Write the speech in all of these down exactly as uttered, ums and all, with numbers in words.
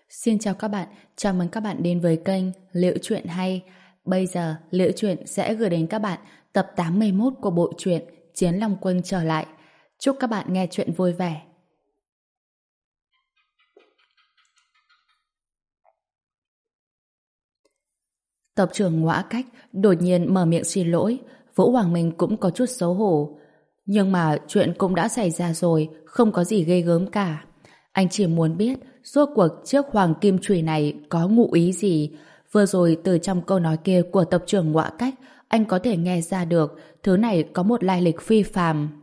Xin chào các bạn, chào mừng các bạn đến với kênh Liệu Chuyện Hay. Bây giờ, Liệu Chuyện sẽ gửi đến các bạn tập tám mươi mốt của bộ truyện Chiến Long Quân trở lại. Chúc các bạn nghe chuyện vui vẻ. Tập trưởng Ngõa Cách đột nhiên mở miệng xin lỗi, Vũ Hoàng Minh cũng có chút xấu hổ. Nhưng mà chuyện cũng đã xảy ra rồi, không có gì ghê gớm cả. Anh chỉ muốn biết rốt cuộc chiếc hoàng kim chùy này có ngụ ý gì. Vừa rồi từ trong câu nói kia của tập trưởng Ngõa Cách, anh có thể nghe ra được thứ này có một lai lịch phi phàm.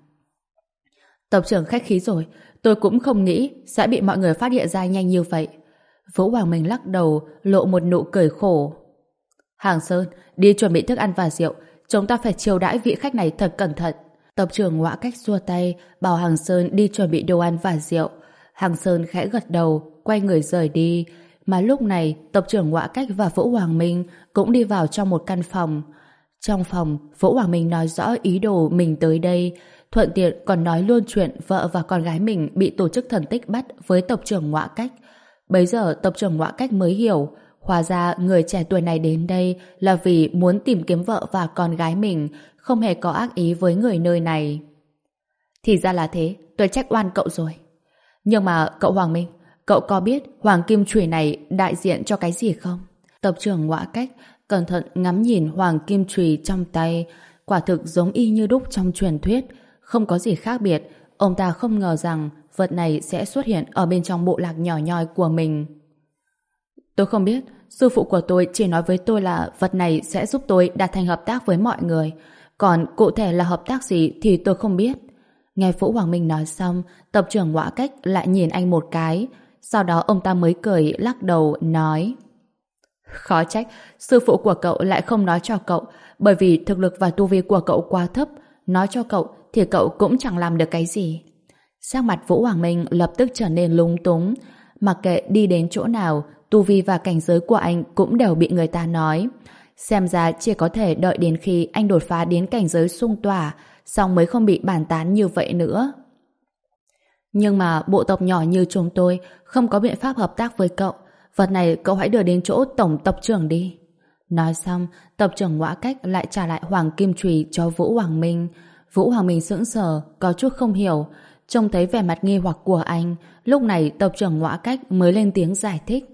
Tập trưởng khách khí rồi, tôi cũng không nghĩ sẽ bị mọi người phát hiện ra nhanh như vậy. Vũ Hoàng Minh lắc đầu, lộ một nụ cười khổ. Hàng Sơn, đi chuẩn bị thức ăn và rượu, chúng ta phải chiêu đãi vị khách này thật cẩn thận. Tập trưởng Ngõa Cách xua tay, bảo Hàng Sơn đi chuẩn bị đồ ăn và rượu. Hàng Sơn khẽ gật đầu, quay người rời đi. Mà lúc này, tập trưởng Ngõa Cách và Vũ Hoàng Minh cũng đi vào trong một căn phòng. Trong phòng, Vũ Hoàng Minh nói rõ ý đồ mình tới đây, thuận tiện còn nói luôn chuyện vợ và con gái mình bị tổ chức thần tích bắt với tập trưởng Ngõa Cách. Bấy giờ tập trưởng Ngõa Cách mới hiểu, hóa ra người trẻ tuổi này đến đây là vì muốn tìm kiếm vợ và con gái mình, không hề có ác ý với người nơi này. Thì ra là thế, tôi trách oan cậu rồi. Nhưng mà cậu Hoàng Minh, cậu có biết hoàng kim chùy này đại diện cho cái gì không? Tập trưởng Ngõa Cách cẩn thận ngắm nhìn hoàng kim chùy trong tay, quả thực giống y như đúc trong truyền thuyết, không có gì khác biệt. Ông ta không ngờ rằng vật này sẽ xuất hiện ở bên trong bộ lạc nhỏ nhoi của mình. Tôi không biết, sư phụ của tôi chỉ nói với tôi là vật này sẽ giúp tôi đạt thành hợp tác với mọi người, còn cụ thể là hợp tác gì thì tôi không biết. Nghe Vũ Hoàng Minh nói xong, tập trưởng Ngõa Cách lại nhìn anh một cái, sau đó ông ta mới cười lắc đầu nói: Khó trách sư phụ của cậu lại không nói cho cậu, bởi vì thực lực và tu vi của cậu quá thấp, nói cho cậu thì cậu cũng chẳng làm được cái gì. Sắc mặt Vũ Hoàng Minh lập tức trở nên lúng túng, mặc kệ đi đến chỗ nào, tu vi và cảnh giới của anh cũng đều bị người ta nói. Xem ra chỉ có thể đợi đến khi anh đột phá đến cảnh giới xung tỏa, xong mới không bị bàn tán như vậy nữa. Nhưng mà bộ tộc nhỏ như chúng tôi không có biện pháp hợp tác với cậu. Vật này cậu hãy đưa đến chỗ tổng tập trưởng đi. Nói xong, tập trưởng Ngõa Cách lại trả lại hoàng kim chùy cho Vũ Hoàng Minh. Vũ Hoàng Minh sững sờ, có chút không hiểu. Trông thấy vẻ mặt nghi hoặc của anh, lúc này tập trưởng Ngõa Cách mới lên tiếng giải thích.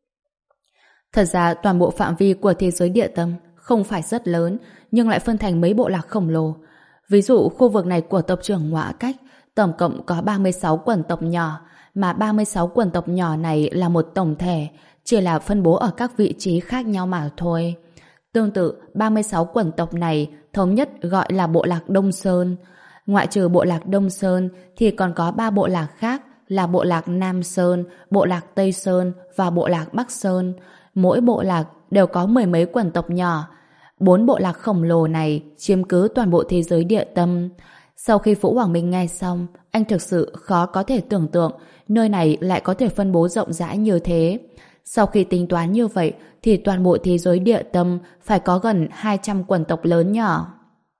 Thật ra toàn bộ phạm vi của thế giới địa tâm không phải rất lớn, nhưng lại phân thành mấy bộ lạc khổng lồ. Ví dụ khu vực này của tập trưởng Ngõa Cách tổng cộng có ba mươi sáu quần tộc nhỏ, mà ba mươi sáu quần tộc nhỏ này là một tổng thể, chỉ là phân bố ở các vị trí khác nhau mà thôi. Tương tự, ba mươi sáu quần tộc này thống nhất gọi là bộ lạc Đông Sơn. Ngoại trừ bộ lạc Đông Sơn thì còn có ba bộ lạc khác là bộ lạc Nam Sơn, bộ lạc Tây Sơn và bộ lạc Bắc Sơn. Mỗi bộ lạc đều có mười mấy quần tộc nhỏ. Bốn bộ lạc khổng lồ này chiếm cứ toàn bộ thế giới địa tâm. Sau khi Vũ Hoàng Minh nghe xong, anh thực sự khó có thể tưởng tượng nơi này lại có thể phân bố rộng rãi như thế. Sau khi tính toán như vậy thì toàn bộ thế giới địa tâm phải có gần hai trăm quần tộc lớn nhỏ.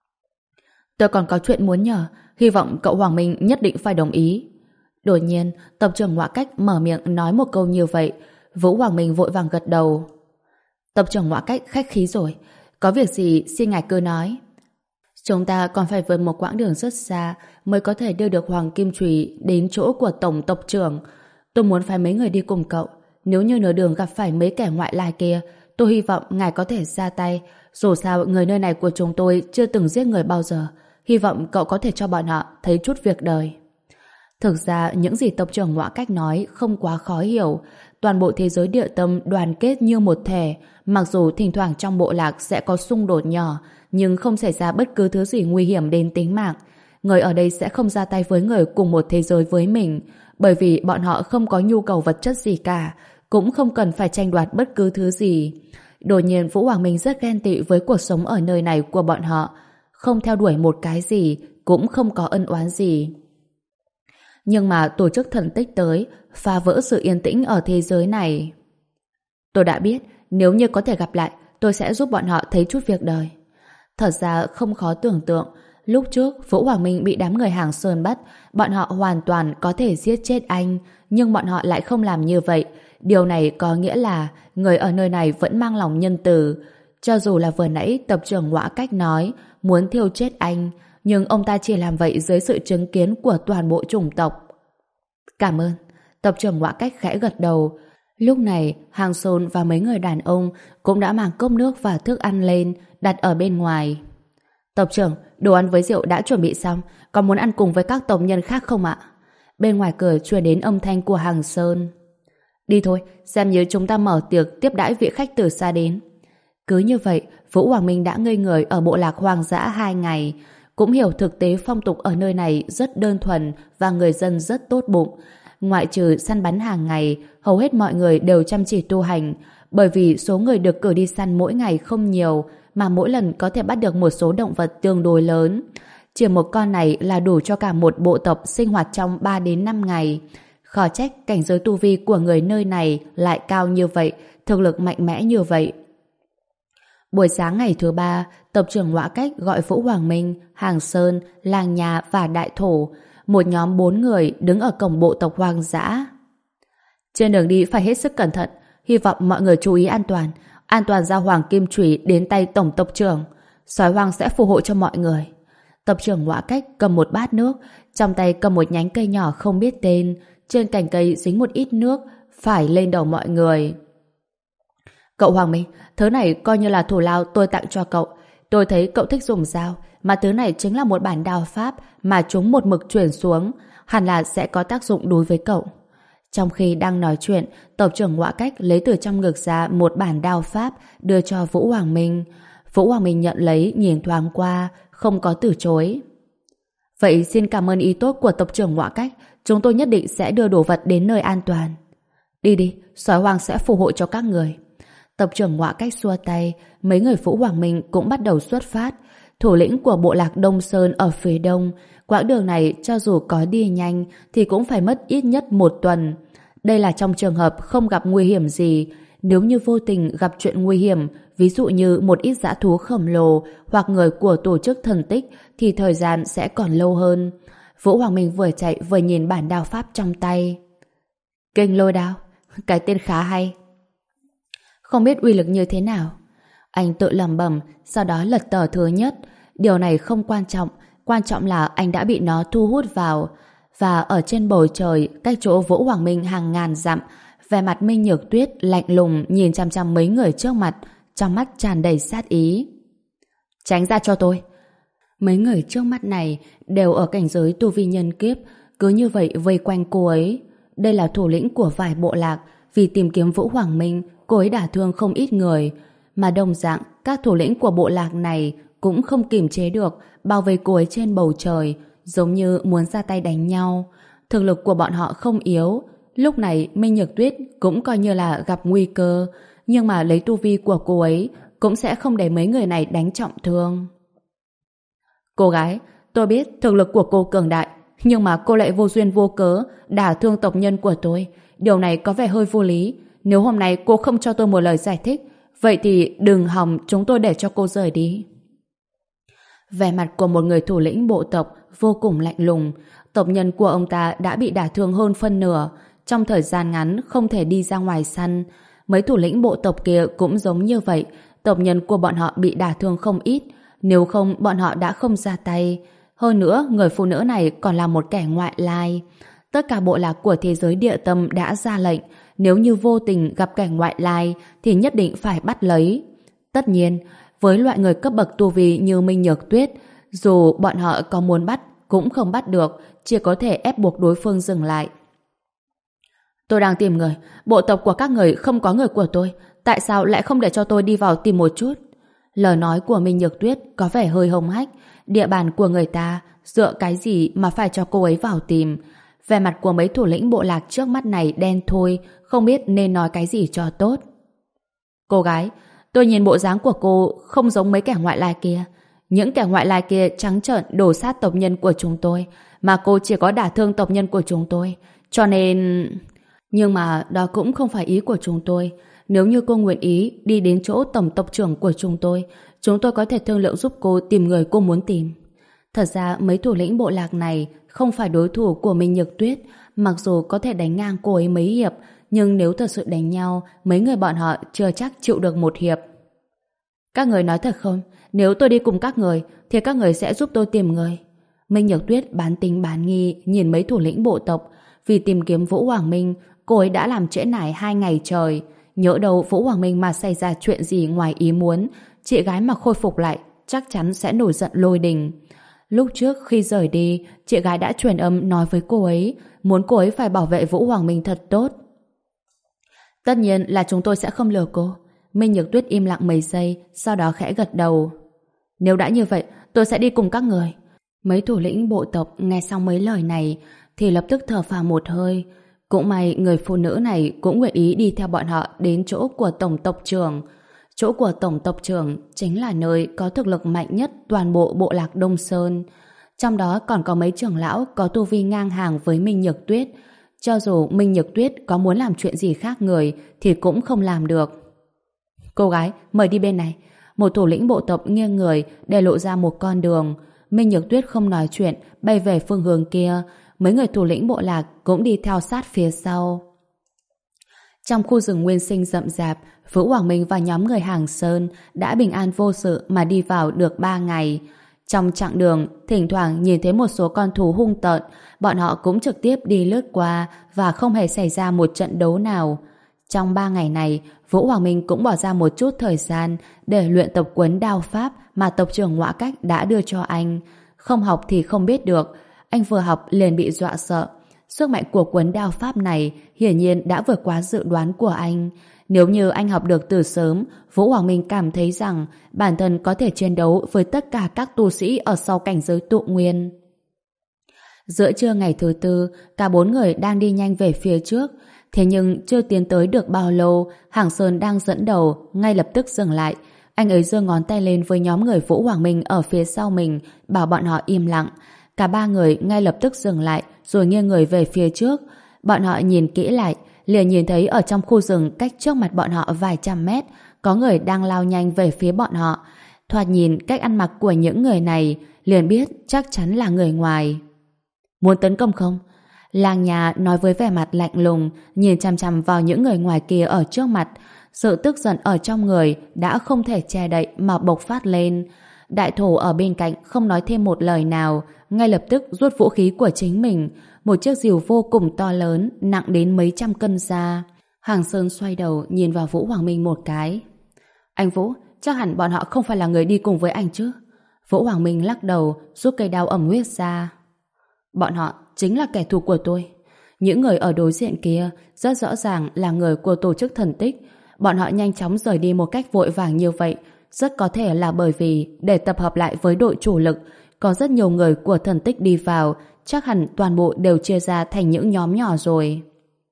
Tôi còn có chuyện muốn nhờ, hy vọng cậu Hoàng Minh nhất định phải đồng ý. Đột nhiên, tập trưởng Ngõa Cách mở miệng nói một câu như vậy. Vũ Hoàng Minh vội vàng gật đầu. Tập trưởng Ngõa Cách khách khí rồi, có việc gì xin ngài cứ nói. Chúng ta còn phải vượt một quãng đường rất xa mới có thể đưa được hoàng kim chùy đến chỗ của tổng tộc trưởng. Tôi muốn phái mấy người đi cùng cậu. Nếu như nửa đường gặp phải mấy kẻ ngoại lai kia, tôi hy vọng ngài có thể ra tay. Dù sao người nơi này của chúng tôi chưa từng giết người bao giờ. Hy vọng cậu có thể cho bọn họ thấy chút việc đời. Thực ra những gì tập trưởng Ngõa Cách nói không quá khó hiểu. Toàn bộ thế giới địa tâm đoàn kết như một thể. Mặc dù thỉnh thoảng trong bộ lạc sẽ có xung đột nhỏ, nhưng không xảy ra bất cứ thứ gì nguy hiểm đến tính mạng. Người ở đây sẽ không ra tay với người cùng một thế giới với mình, bởi vì bọn họ không có nhu cầu vật chất gì cả, cũng không cần phải tranh đoạt bất cứ thứ gì. Đột nhiên Vũ Hoàng Minh rất ghen tị với cuộc sống ở nơi này của bọn họ. Không theo đuổi một cái gì, cũng không có ân oán gì. Nhưng mà tổ chức thần tích tới, phá vỡ sự yên tĩnh ở thế giới này. Tôi đã biết, nếu như có thể gặp lại, tôi sẽ giúp bọn họ thấy chút việc đời. Thật ra không khó tưởng tượng, lúc trước Vũ Hoàng Minh bị đám người Hàng Sơn bắt, bọn họ hoàn toàn có thể giết chết anh, nhưng bọn họ lại không làm như vậy. Điều này có nghĩa là người ở nơi này vẫn mang lòng nhân từ. Cho dù là vừa nãy tập trưởng Ngõa Cách nói muốn thiêu chết anh, nhưng ông ta chỉ làm vậy dưới sự chứng kiến của toàn bộ chủng tộc. Cảm ơn. Tập trưởng Ngõa Cách khẽ gật đầu. Lúc này, Hàng Sôn và mấy người đàn ông cũng đã mang cốc nước và thức ăn lên, đặt ở bên ngoài. Tộc trưởng, đồ ăn với rượu đã chuẩn bị xong, có muốn ăn cùng với các tộc nhân khác không ạ? Bên ngoài cửa truyền đến âm thanh của Hàng Sơn. Đi thôi, xem như chúng ta mở tiệc tiếp đãi vị khách từ xa đến. Cứ như vậy, Vũ Hoàng Minh đã ngây người ở bộ lạc hoang dã hai ngày, cũng hiểu thực tế phong tục ở nơi này rất đơn thuần và người dân rất tốt bụng. Ngoại trừ săn bắn hàng ngày, hầu hết mọi người đều chăm chỉ tu hành, bởi vì số người được cử đi săn mỗi ngày không nhiều, mà mỗi lần có thể bắt được một số động vật tương đối lớn. Chỉ một con này là đủ cho cả một bộ tộc sinh hoạt trong ba đến năm ngày. Khó trách cảnh giới tu vi của người nơi này lại cao như vậy, thực lực mạnh mẽ như vậy. Buổi sáng ngày thứ ba, tập trưởng Ngõa Cách gọi Vũ Hoàng Minh, Hàng Sơn, Làng Nhà và Đại Thổ, một nhóm bốn người đứng ở cổng bộ tộc hoang dã. Trên đường đi phải hết sức cẩn thận, hy vọng mọi người chú ý an toàn, an toàn giao Hoàng Kim Chủy đến tay tổng tộc trưởng. Sói hoang sẽ phù hộ cho mọi người. Tập trưởng Ngõa Cách cầm một bát nước, trong tay cầm một nhánh cây nhỏ không biết tên, trên cành cây dính một ít nước, phải lên đầu mọi người. Cậu Hoàng Minh, thứ này coi như là thù lao tôi tặng cho cậu. Tôi thấy cậu thích dùng dao, mà thứ này chính là một bản đao pháp mà chúng một mực truyền xuống, hẳn là sẽ có tác dụng đối với cậu. Trong khi đang nói chuyện, tộc trưởng Ngõa Cách lấy từ trong ngực ra một bản đao pháp đưa cho Vũ Hoàng Minh. Vũ Hoàng Minh nhận lấy, nhìn thoáng qua, không có từ chối. Vậy xin cảm ơn ý tốt của tộc trưởng Ngõa Cách, chúng tôi nhất định sẽ đưa đồ vật đến nơi an toàn. Đi đi, sói hoang sẽ phù hộ cho các người. Tộc trưởng Ngõa Cách xua tay, mấy người Vũ Hoàng Minh cũng bắt đầu xuất phát. Thủ lĩnh của bộ lạc Đông Sơn ở phía đông, quãng đường này cho dù có đi nhanh thì cũng phải mất ít nhất một tuần. Đây là trong trường hợp không gặp nguy hiểm gì. Nếu như vô tình gặp chuyện nguy hiểm, ví dụ như một ít dã thú khổng lồ hoặc người của tổ chức thần tích, thì thời gian sẽ còn lâu hơn. Vũ Hoàng Minh vừa chạy vừa nhìn bản đao pháp trong tay. Kinh lôi đao, cái tên khá hay. Không biết uy lực như thế nào. Anh tự lẩm bẩm, sau đó lật tờ thứ nhất. Điều này không quan trọng, quan trọng là anh đã bị nó thu hút vào. Và ở trên bầu trời, cách chỗ Vũ Hoàng Minh hàng ngàn dặm, vẻ mặt Minh Nhược Tuyết lạnh lùng nhìn chăm chăm mấy người trước mặt, trong mắt tràn đầy sát ý. Tránh ra cho tôi. Mấy người trước mắt này đều ở cảnh giới tu vi nhân kiếp, cứ như vậy vây quanh cô ấy. Đây là thủ lĩnh của vài bộ lạc, vì tìm kiếm Vũ Hoàng Minh, cô ấy đả thương không ít người. Mà đồng dạng, các thủ lĩnh của bộ lạc này cũng không kiềm chế được, bao vây cô ấy trên bầu trời, giống như muốn ra tay đánh nhau. Thực lực của bọn họ không yếu. Lúc này Minh Nhược Tuyết cũng coi như là gặp nguy cơ, nhưng mà lấy tu vi của cô ấy cũng sẽ không để mấy người này đánh trọng thương. Cô gái, tôi biết thực lực của cô cường đại, nhưng mà cô lại vô duyên vô cớ đả thương tộc nhân của tôi. Điều này có vẻ hơi vô lý. Nếu hôm nay cô không cho tôi một lời giải thích, vậy thì đừng hòng chúng tôi để cho cô rời đi. Vẻ mặt của một người thủ lĩnh bộ tộc vô cùng lạnh lùng. Tộc nhân của ông ta đã bị đả thương hơn phân nửa, trong thời gian ngắn không thể đi ra ngoài săn. Mấy thủ lĩnh bộ tộc kia cũng giống như vậy, tộc nhân của bọn họ bị đả thương không ít, nếu không bọn họ đã không ra tay. Hơn nữa, người phụ nữ này còn là một kẻ ngoại lai. Tất cả bộ lạc của thế giới địa tâm đã ra lệnh, nếu như vô tình gặp kẻ ngoại lai thì nhất định phải bắt lấy. Tất nhiên, với loại người cấp bậc tu vi như Minh Nhược Tuyết, dù bọn họ có muốn bắt cũng không bắt được, chỉ có thể ép buộc đối phương dừng lại. Tôi đang tìm người, bộ tộc của các người không có người của tôi, tại sao lại không để cho tôi đi vào tìm một chút? Lời nói của Minh Nhược Tuyết có vẻ hơi hống hách, địa bàn của người ta, dựa cái gì mà phải cho cô ấy vào tìm? Vẻ mặt của mấy thủ lĩnh bộ lạc trước mắt này đen thui, không biết nên nói cái gì cho tốt. Cô gái, tôi nhìn bộ dáng của cô không giống mấy kẻ ngoại lai kia. Những kẻ ngoại lai kia trắng trợn đổ sát tộc nhân của chúng tôi, mà cô chỉ có đả thương tộc nhân của chúng tôi. Cho nên... Nhưng mà đó cũng không phải ý của chúng tôi. Nếu như cô nguyện ý đi đến chỗ tổng tộc trưởng của chúng tôi, chúng tôi có thể thương lượng giúp cô tìm người cô muốn tìm. Thật ra mấy thủ lĩnh bộ lạc này không phải đối thủ của Minh Nhược Tuyết, mặc dù có thể đánh ngang cô ấy mấy hiệp, nhưng nếu thật sự đánh nhau, mấy người bọn họ chưa chắc chịu được một hiệp. Các người nói thật không? Nếu tôi đi cùng các người, thì các người sẽ giúp tôi tìm người. Minh Nhược Tuyết bán tính bán nghi nhìn mấy thủ lĩnh bộ tộc. Vì tìm kiếm Vũ Hoàng Minh, cô ấy đã làm trễ nải hai ngày trời. Nhỡ đâu Vũ Hoàng Minh mà xảy ra chuyện gì ngoài ý muốn, chị gái mà khôi phục lại chắc chắn sẽ nổi giận lôi đình. Lúc trước khi rời đi, chị gái đã truyền âm nói với cô ấy, muốn cô ấy phải bảo vệ Vũ Hoàng Minh thật tốt. Tất nhiên là chúng tôi sẽ không lừa cô. Minh Nhược Tuyết im lặng mấy giây, sau đó khẽ gật đầu. Nếu đã như vậy, tôi sẽ đi cùng các người. Mấy thủ lĩnh bộ tộc nghe xong mấy lời này thì lập tức thở phào một hơi. Cũng may người phụ nữ này cũng nguyện ý đi theo bọn họ đến chỗ của tổng tộc trưởng. Chỗ của tổng tộc trưởng chính là nơi có thực lực mạnh nhất toàn bộ bộ lạc Đông Sơn. Trong đó còn có mấy trưởng lão có tu vi ngang hàng với Minh Nhược Tuyết. Cho dù Minh Nhược Tuyết có muốn làm chuyện gì khác người thì cũng không làm được. Cô gái, mời đi bên này. Một thủ lĩnh bộ tộc nghiêng người để lộ ra một con đường. Minh Nhược Tuyết không nói chuyện, bay về phương hướng kia. Mấy người thủ lĩnh bộ lạc cũng đi theo sát phía sau. Trong khu rừng nguyên sinh rậm rạp, Vũ Hoàng Minh và nhóm người Hàng Sơn đã bình an vô sự mà đi vào được ba ngày. Trong chặng đường, thỉnh thoảng nhìn thấy một số con thú hung tợn, bọn họ cũng trực tiếp đi lướt qua và không hề xảy ra một trận đấu nào. Trong ba ngày này, Vũ Hoàng Minh cũng bỏ ra một chút thời gian để luyện tập quấn đao pháp mà tộc trưởng Ngõa Cách đã đưa cho anh. Không học thì không biết được, anh vừa học liền bị dọa sợ. Sức mạnh của quấn đao pháp này hiển nhiên đã vượt quá dự đoán của anh. Nếu như anh học được từ sớm, Vũ Hoàng Minh cảm thấy rằng bản thân có thể chiến đấu với tất cả các tu sĩ ở sau cảnh giới tụ nguyên. Giữa trưa ngày thứ tư, cả bốn người đang đi nhanh về phía trước. Thế nhưng chưa tiến tới được bao lâu, Hàng Sơn đang dẫn đầu, ngay lập tức dừng lại. Anh ấy giơ ngón tay lên với nhóm người Vũ Hoàng Minh ở phía sau mình, bảo bọn họ im lặng. Cả ba người ngay lập tức dừng lại, rồi nghiêng người về phía trước. Bọn họ nhìn kỹ lại, liền nhìn thấy ở trong khu rừng cách trước mặt bọn họ vài trăm mét, có người đang lao nhanh về phía bọn họ. Thoạt nhìn cách ăn mặc của những người này, liền biết chắc chắn là người ngoài. Muốn tấn công không? Lang nhà nói với vẻ mặt lạnh lùng, nhìn chằm chằm vào những người ngoài kia ở trước mặt. Sự tức giận ở trong người đã không thể che đậy mà bộc phát lên. Đại thổ ở bên cạnh không nói thêm một lời nào, ngay lập tức rút vũ khí của chính mình, một chiếc rìu vô cùng to lớn, nặng đến mấy trăm cân ra. Hàng Sơn xoay đầu nhìn vào Vũ Hoàng Minh một cái. Anh Vũ, chắc hẳn bọn họ không phải là người đi cùng với anh chứ? Vũ Hoàng Minh lắc đầu, rút cây đao ẩm huyết ra. Bọn họ chính là kẻ thù của tôi. Những người ở đối diện kia rất rõ ràng là người của tổ chức thần tích. Bọn họ nhanh chóng rời đi một cách vội vàng như vậy, rất có thể là bởi vì để tập hợp lại với đội chủ lực, có rất nhiều người của thần tích đi vào, chắc hẳn toàn bộ đều chia ra thành những nhóm nhỏ rồi.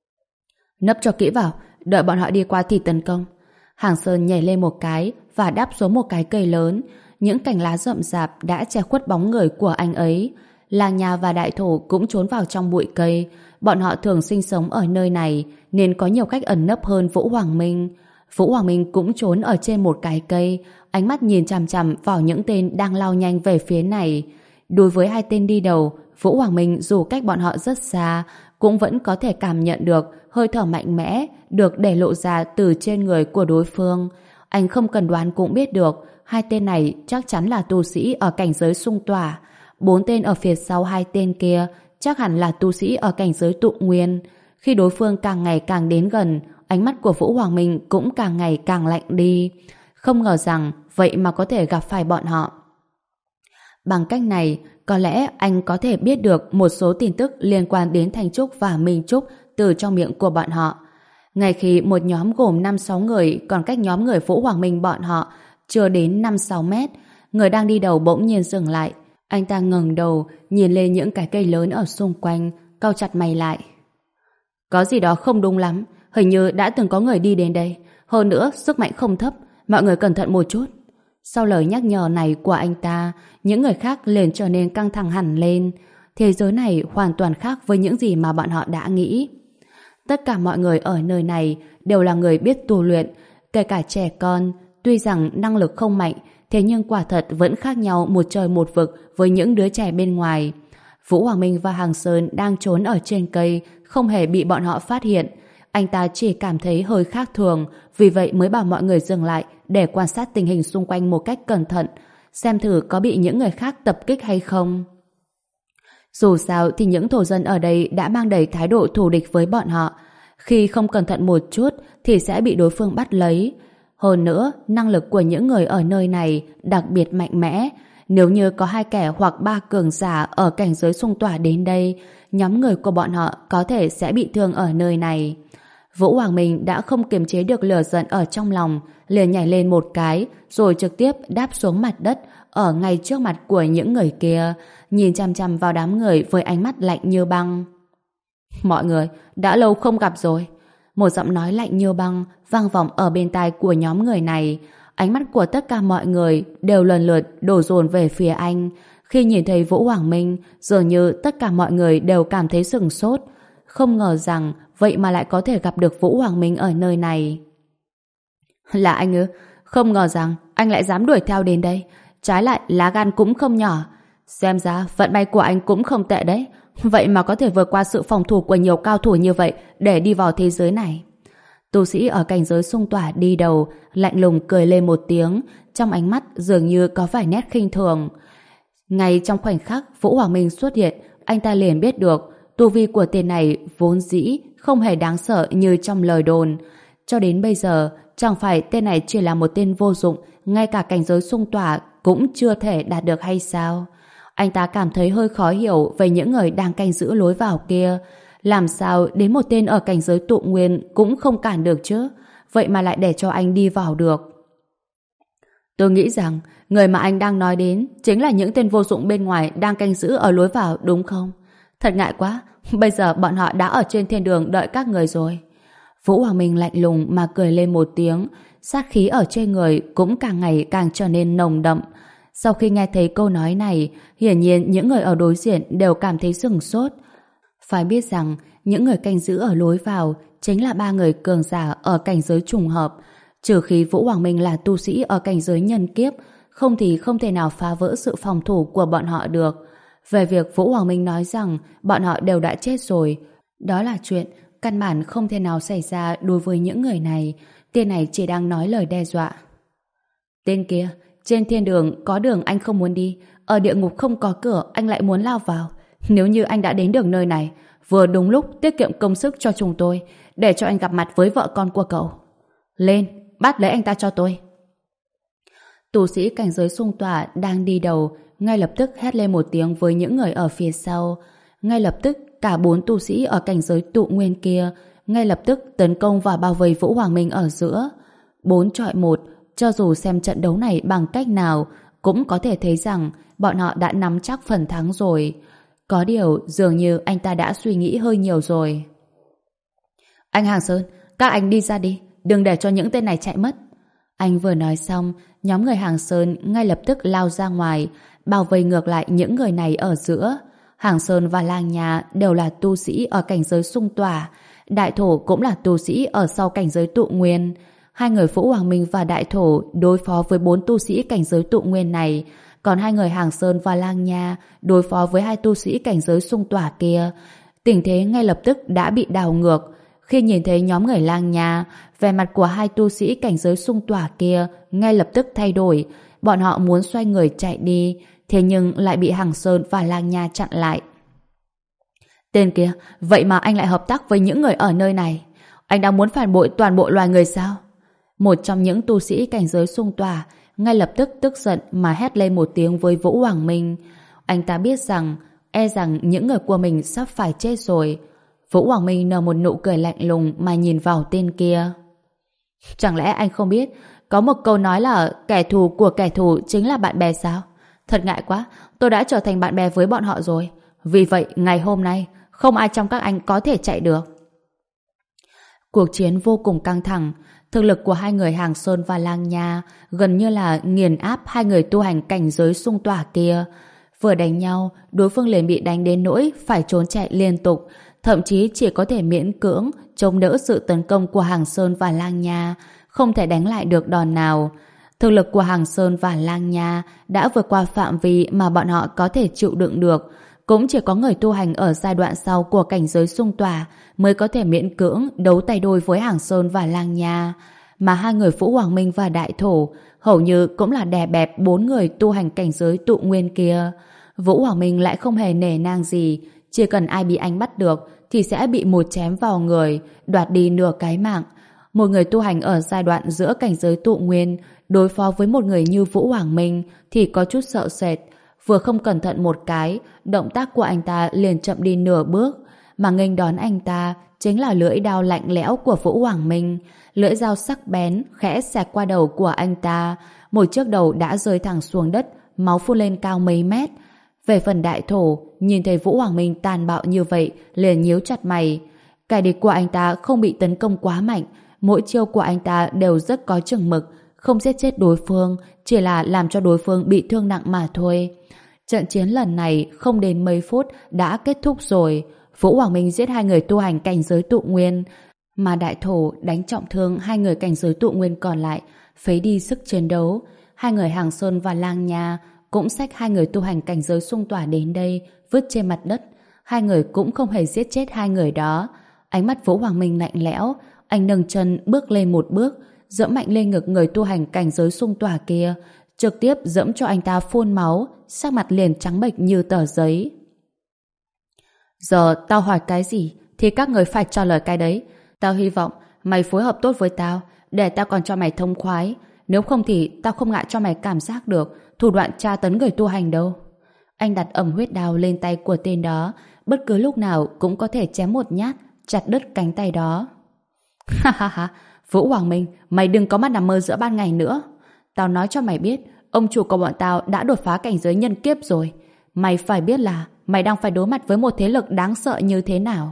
Nấp cho kỹ vào, đợi bọn họ đi qua thì tấn công. Hàng Sơn nhảy lên một cái và đáp xuống một cái cây lớn. Những cành lá rậm rạp đã che khuất bóng người của anh ấy. Lang Nha và Đại Thổ cũng trốn vào trong bụi cây. Bọn họ thường sinh sống ở nơi này nên có nhiều cách ẩn nấp hơn Vũ Hoàng Minh. Vũ Hoàng Minh cũng trốn ở trên một cái cây, ánh mắt nhìn chằm chằm vào những tên đang lao nhanh về phía này. Đối với hai tên đi đầu, Vũ Hoàng Minh dù cách bọn họ rất xa, cũng vẫn có thể cảm nhận được hơi thở mạnh mẽ được để lộ ra từ trên người của đối phương. Anh không cần đoán cũng biết được, hai tên này chắc chắn là tu sĩ ở cảnh giới xung tỏa. Bốn tên ở phía sau hai tên kia chắc hẳn là tu sĩ ở cảnh giới tụ nguyên. Khi đối phương càng ngày càng đến gần, ánh mắt của Vũ Hoàng Minh cũng càng ngày càng lạnh đi. Không ngờ rằng vậy mà có thể gặp phải bọn họ. Bằng cách này, có lẽ anh có thể biết được một số tin tức liên quan đến Thanh Trúc và Minh Trúc từ trong miệng của bọn họ. Ngay khi một nhóm gồm năm sáu người còn cách nhóm người Vũ Hoàng Minh bọn họ chưa đến năm sáu mét, người đang đi đầu bỗng nhiên dừng lại. Anh ta ngẩng đầu, nhìn lên những cái cây lớn ở xung quanh, cau chặt mày lại. Có gì đó không đúng lắm, hình như đã từng có người đi đến đây. Hơn nữa, sức mạnh không thấp, mọi người cẩn thận một chút. Sau lời nhắc nhở này của anh ta, những người khác liền trở nên căng thẳng hẳn lên. Thế giới này hoàn toàn khác với những gì mà bọn họ đã nghĩ. Tất cả mọi người ở nơi này đều là người biết tu luyện, kể cả trẻ con. Tuy rằng năng lực không mạnh, thế nhưng quả thật vẫn khác nhau một trời một vực với những đứa trẻ bên ngoài. Vũ Hoàng Minh và Hàng Sơn đang trốn ở trên cây, không hề bị bọn họ phát hiện. anh ta chỉ cảm thấy hơi khác thường, vì vậy mới bảo mọi người dừng lại để quan sát tình hình xung quanh một cách cẩn thận, xem thử có bị những người khác tập kích hay không. Dù sao thì những thổ dân ở đây đã mang đầy thái độ thù địch với bọn họ. Khi không cẩn thận một chút thì sẽ bị đối phương bắt lấy. Hơn nữa, năng lực của những người ở nơi này đặc biệt mạnh mẽ. Nếu như có hai kẻ hoặc ba cường giả ở cảnh giới xung tỏa đến đây, nhóm người của bọn họ có thể sẽ bị thương ở nơi này. Vũ Hoàng Minh đã không kiềm chế được lửa giận ở trong lòng, liền nhảy lên một cái, rồi trực tiếp đáp xuống mặt đất, ở ngay trước mặt của những người kia, nhìn chằm chằm vào đám người với ánh mắt lạnh như băng. Mọi người, đã lâu không gặp rồi. Một giọng nói lạnh như băng vang vọng ở bên tai của nhóm người này. Ánh mắt của tất cả mọi người đều lần lượt đổ dồn về phía anh. Khi nhìn thấy Vũ Hoàng Minh, dường như tất cả mọi người đều cảm thấy sửng sốt. Không ngờ rằng vậy mà lại có thể gặp được Vũ Hoàng Minh ở nơi này. Là anh ư? Không ngờ rằng anh lại dám đuổi theo đến đây. Trái lại lá gan cũng không nhỏ. Xem ra vận may của anh cũng không tệ đấy. Vậy mà có thể vượt qua sự phòng thủ của nhiều cao thủ như vậy để đi vào thế giới này. Tu sĩ ở cảnh giới xung tỏa đi đầu, lạnh lùng cười lên một tiếng, trong ánh mắt dường như có vài nét khinh thường. Ngay trong khoảnh khắc Vũ Hoàng Minh xuất hiện, anh ta liền biết được tu vi của tên này vốn dĩ không hề đáng sợ như trong lời đồn. Cho đến bây giờ, chẳng phải tên này chỉ là một tên vô dụng, ngay cả cảnh giới xung tỏa cũng chưa thể đạt được hay sao? Anh ta cảm thấy hơi khó hiểu về những người đang canh giữ lối vào kia. Làm sao đến một tên ở cảnh giới tụ nguyên cũng không cản được chứ? Vậy mà lại để cho anh đi vào được. Tôi nghĩ rằng người mà anh đang nói đến chính là những tên vô dụng bên ngoài đang canh giữ ở lối vào, đúng không? Thật ngại quá, bây giờ bọn họ đã ở trên thiên đường đợi các người rồi. Vũ Hoàng Minh lạnh lùng mà cười lên một tiếng, sát khí ở trên người cũng càng ngày càng trở nên nồng đậm. Sau khi nghe thấy câu nói này, hiển nhiên những người ở đối diện đều cảm thấy sửng sốt. Phải biết rằng, những người canh giữ ở lối vào chính là ba người cường giả ở cảnh giới trùng hợp. Trừ khi Vũ Hoàng Minh là tu sĩ ở cảnh giới nhân kiếp, không thì không thể nào phá vỡ sự phòng thủ của bọn họ được. Về việc Vũ Hoàng Minh nói rằng bọn họ đều đã chết rồi, đó là chuyện căn bản không thể nào xảy ra đối với những người này. Tên này chỉ đang nói lời đe dọa. Tên kia, trên thiên đường có đường anh không muốn đi, ở địa ngục không có cửa anh lại muốn lao vào. Nếu như anh đã đến được nơi này, vừa đúng lúc tiết kiệm công sức cho chúng tôi, để cho anh gặp mặt với vợ con của cậu. Lên, bắt lấy anh ta cho tôi. Tu sĩ cảnh giới xung tỏa đang đi đầu, ngay lập tức hét lên một tiếng với những người ở phía sau. Ngay lập tức cả bốn tu sĩ ở cảnh giới tụ nguyên kia ngay lập tức tấn công và bao vây Vũ Hoàng Minh ở giữa. Bốn chọi một, cho dù xem trận đấu này bằng cách nào, cũng có thể thấy rằng bọn họ đã nắm chắc phần thắng rồi. Có điều dường như anh ta đã suy nghĩ hơi nhiều rồi. Anh Hàng Sơn, các anh đi ra đi, đừng để cho những tên này chạy mất. Anh vừa nói xong, nhóm người Hàng Sơn ngay lập tức lao ra ngoài, bao vây ngược lại những người này ở giữa. Hàng Sơn và Lang Nha đều là tu sĩ ở cảnh giới xung tỏa, Đại Thổ cũng là tu sĩ ở sau cảnh giới tụ nguyên. Hai người Vũ Hoàng Minh và Đại Thổ đối phó với bốn tu sĩ cảnh giới tụ nguyên này, còn hai người Hàng Sơn và Lang Nha đối phó với hai tu sĩ cảnh giới xung tỏa kia. Tình thế ngay lập tức đã bị đảo ngược. Khi nhìn thấy nhóm người Lang Nha, vẻ mặt của hai tu sĩ cảnh giới xung tỏa kia ngay lập tức thay đổi. Bọn họ muốn xoay người chạy đi, thế nhưng lại bị Hàng Sơn và Lang Nha chặn lại. Tên kia, vậy mà anh lại hợp tác với những người ở nơi này. Anh đang muốn phản bội toàn bộ loài người sao? Một trong những tu sĩ cảnh giới xung tỏa ngay lập tức tức giận mà hét lên một tiếng với Vũ Hoàng Minh. Anh ta biết rằng e rằng những người của mình sắp phải chết rồi. Vũ Hoàng Minh nở một nụ cười lạnh lùng mà nhìn vào tên kia. Chẳng lẽ anh không biết có một câu nói là kẻ thù của kẻ thù chính là bạn bè sao? Thật ngại quá, tôi đã trở thành bạn bè với bọn họ rồi. Vì vậy ngày hôm nay không ai trong các anh có thể chạy được. Cuộc chiến vô cùng căng thẳng. Thực lực của hai người Hàng Sơn và Lang Nha gần như là nghiền áp hai người tu hành cảnh giới xung tỏa kia. Vừa đánh nhau, đối phương liền bị đánh đến nỗi phải trốn chạy liên tục, thậm chí chỉ có thể miễn cưỡng chống đỡ sự tấn công của Hàng Sơn và Lang Nha, không thể đánh lại được đòn nào. Thực lực của Hàng Sơn và Lang Nha đã vượt qua phạm vi mà bọn họ có thể chịu đựng được. cũng chỉ có người tu hành ở giai đoạn sau của cảnh giới xung tỏa mới có thể miễn cưỡng đấu tay đôi với Hàng Sơn và Lang Nha. Mà hai người Vũ Hoàng Minh và Đại Thổ hầu như cũng là đè bẹp bốn người tu hành cảnh giới tụ nguyên kia. Vũ Hoàng Minh lại không hề nể nang gì, chỉ cần ai bị anh bắt được thì sẽ bị một chém vào người, đoạt đi nửa cái mạng. Một người tu hành ở giai đoạn giữa cảnh giới tụ nguyên đối phó với một người như Vũ Hoàng Minh thì có chút sợ sệt. Vừa không cẩn thận một cái, động tác của anh ta liền chậm đi nửa bước, mà nghênh đón anh ta chính là lưỡi đao lạnh lẽo của Vũ Hoàng Minh. Lưỡi dao sắc bén khẽ xẹt qua đầu của anh ta, một chiếc đầu đã rơi thẳng xuống đất, máu phun lên cao mấy mét. Về phần Đại Thổ, nhìn thấy Vũ Hoàng Minh tàn bạo như vậy, liền nhíu chặt mày. Kẻ địch của anh ta không bị tấn công quá mạnh, mỗi chiêu của anh ta đều rất có chừng mực, không giết chết đối phương, chỉ là làm cho đối phương bị thương nặng mà thôi. Trận chiến lần này không đến mấy phút đã kết thúc rồi. Vũ Hoàng Minh giết hai người tu hành cảnh giới tụ nguyên, mà Đại Thổ đánh trọng thương hai người cảnh giới tụ nguyên còn lại, phế đi sức chiến đấu. Hai người Hàng Sơn và Lang Nha cũng xách hai người tu hành cảnh giới xung tỏa đến đây, vứt trên mặt đất. Hai người cũng không hề giết chết hai người đó. Ánh mắt Vũ Hoàng Minh lạnh lẽo, anh nâng chân bước lên một bước, dẫm mạnh lên ngực người tu hành cảnh giới xung tỏa kia, trực tiếp dẫm cho anh ta phun máu, sắc mặt liền trắng bệch như tờ giấy. Giờ tao hỏi cái gì thì các người phải trả lời cái đấy. Tao hy vọng mày phối hợp tốt với tao, để tao còn cho mày thông khoái. Nếu không thì tao không ngại cho mày cảm giác được thủ đoạn tra tấn người tu hành đâu. Anh đặt ẩm huyết đao lên tay của tên đó, bất cứ lúc nào cũng có thể chém một nhát, chặt đứt cánh tay đó. Ha ha ha, Vũ Hoàng Minh, mày đừng có mắt nằm mơ giữa ban ngày nữa. Tao nói cho mày biết, ông chủ của bọn tao đã đột phá cảnh giới nhân kiếp rồi. Mày phải biết là mày đang phải đối mặt với một thế lực đáng sợ như thế nào.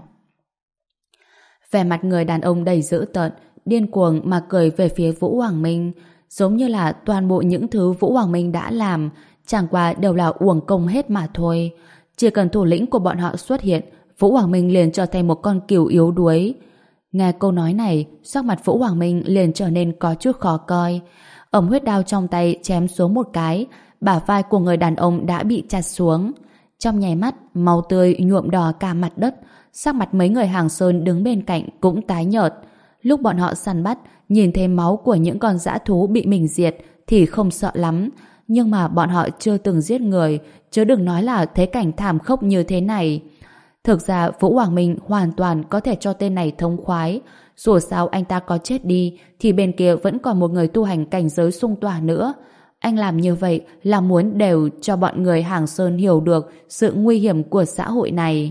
Vẻ mặt người đàn ông đầy dữ tợn, điên cuồng mà cười về phía Vũ Hoàng Minh, giống như là toàn bộ những thứ Vũ Hoàng Minh đã làm chẳng qua đều là uổng công hết mà thôi. Chỉ cần thủ lĩnh của bọn họ xuất hiện, Vũ Hoàng Minh liền trở thành một con cừu yếu đuối. Nghe câu nói này, sắc mặt Vũ Hoàng Minh liền trở nên có chút khó coi. Ẩm huyết đao trong tay chém xuống một cái, bả vai của người đàn ông đã bị chặt xuống. Trong nháy mắt, máu tươi nhuộm đỏ cả mặt đất, sắc mặt mấy người Hàng Sơn đứng bên cạnh cũng tái nhợt. Lúc bọn họ săn bắt, nhìn thấy máu của những con dã thú bị mình diệt thì không sợ lắm, nhưng mà bọn họ chưa từng giết người, chứ đừng nói là thấy cảnh thảm khốc như thế này. Thực ra Vũ Hoàng Minh hoàn toàn có thể cho tên này thông khoái. Dù sao anh ta có chết đi thì bên kia vẫn còn một người tu hành cảnh giới xung tỏa nữa. Anh làm như vậy là muốn đều cho bọn người Hàng Sơn hiểu được sự nguy hiểm của xã hội này.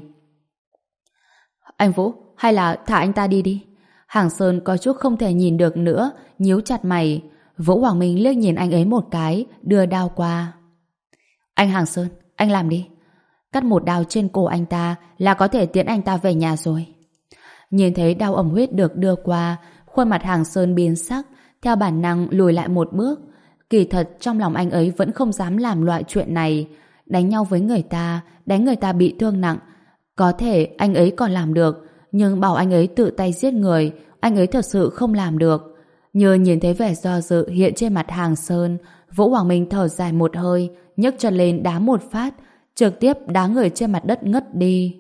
Anh Vũ, hay là thả anh ta đi đi. Hàng Sơn có chút không thể nhìn được nữa, nhíu chặt mày. Vũ Hoàng Minh liếc nhìn anh ấy một cái, đưa đao qua. Anh Hàng Sơn, anh làm đi. Cắt một đao trên cổ anh ta là có thể tiễn anh ta về nhà rồi. Nhìn thấy đao ẩm huyết được đưa qua, khuôn mặt Hàng Sơn biến sắc, theo bản năng lùi lại một bước. Kỳ thật trong lòng anh ấy vẫn không dám làm loại chuyện này. Đánh nhau với người ta, đánh người ta bị thương nặng, có thể anh ấy còn làm được, nhưng bảo anh ấy tự tay giết người, anh ấy thật sự không làm được. Như nhìn thấy vẻ do dự hiện trên mặt Hàng Sơn, Vũ Hoàng Minh thở dài một hơi, nhấc chân lên đá một phát, trực tiếp đá người trên mặt đất ngất đi.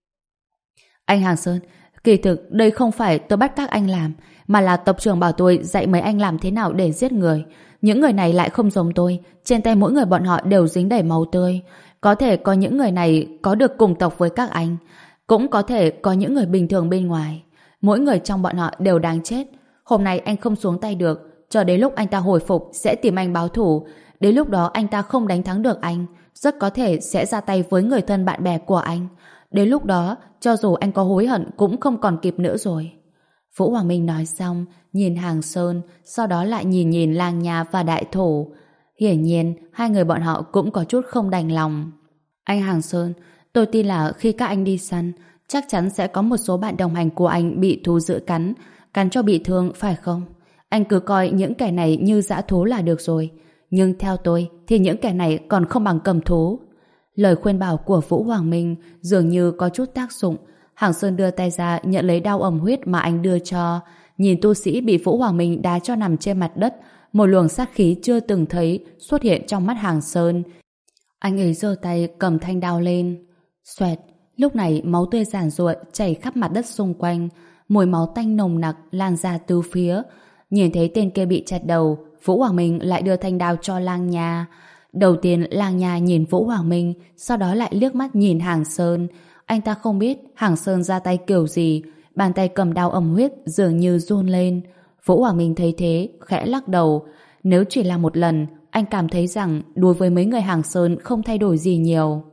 Anh Hàng Sơn, kỳ thực đây không phải tôi bắt các anh làm, mà là tộc trưởng bảo tôi dạy mấy anh làm thế nào để giết người. Những người này lại không giống tôi, trên tay mỗi người bọn họ đều dính đầy máu tươi. Có thể có những người này có được cùng tộc với các anh, cũng có thể có những người bình thường bên ngoài. Mỗi người trong bọn họ đều đáng chết. Hôm nay anh không xuống tay được, chờ đến lúc anh ta hồi phục sẽ tìm anh báo thù. Đến lúc đó anh ta không đánh thắng được anh, rất có thể sẽ ra tay với người thân bạn bè của anh. Đến lúc đó, cho dù anh có hối hận cũng không còn kịp nữa rồi. Vũ Hoàng Minh nói xong, nhìn Hàng Sơn, sau đó lại nhìn nhìn Lang Nha và Đại Thổ. Hiển nhiên, hai người bọn họ cũng có chút không đành lòng. Anh Hàng Sơn, tôi tin là khi các anh đi săn, chắc chắn sẽ có một số bạn đồng hành của anh bị thú dữ cắn, cắn cho bị thương, phải không? Anh cứ coi những kẻ này như dã thú là được rồi. Nhưng theo tôi, thì những kẻ này còn không bằng cầm thú. Lời khuyên bảo của Vũ Hoàng Minh dường như có chút tác dụng. Hàng Sơn đưa tay ra nhận lấy đao ẩm huyết mà anh đưa cho. Nhìn tu sĩ bị Vũ Hoàng Minh đá cho nằm trên mặt đất, một luồng sát khí chưa từng thấy xuất hiện trong mắt Hàng Sơn. Anh ấy giơ tay cầm thanh đao lên. Xoẹt, lúc này máu tươi giàn giụa chảy khắp mặt đất xung quanh, mùi máu tanh nồng nặc lan ra từ phía. Nhìn thấy tên kia bị chặt đầu, Vũ Hoàng Minh lại đưa thanh đao cho Lang Nha. Đầu tiên Lang Nha nhìn Vũ Hoàng Minh, sau đó lại liếc mắt nhìn Hàng Sơn. Anh ta không biết Hàng Sơn ra tay kiểu gì, bàn tay cầm đao ẩm huyết dường như run lên. Vũ Hoàng Minh thấy thế, khẽ lắc đầu. Nếu chỉ là một lần, anh cảm thấy rằng đối với mấy người Hàng Sơn không thay đổi gì nhiều.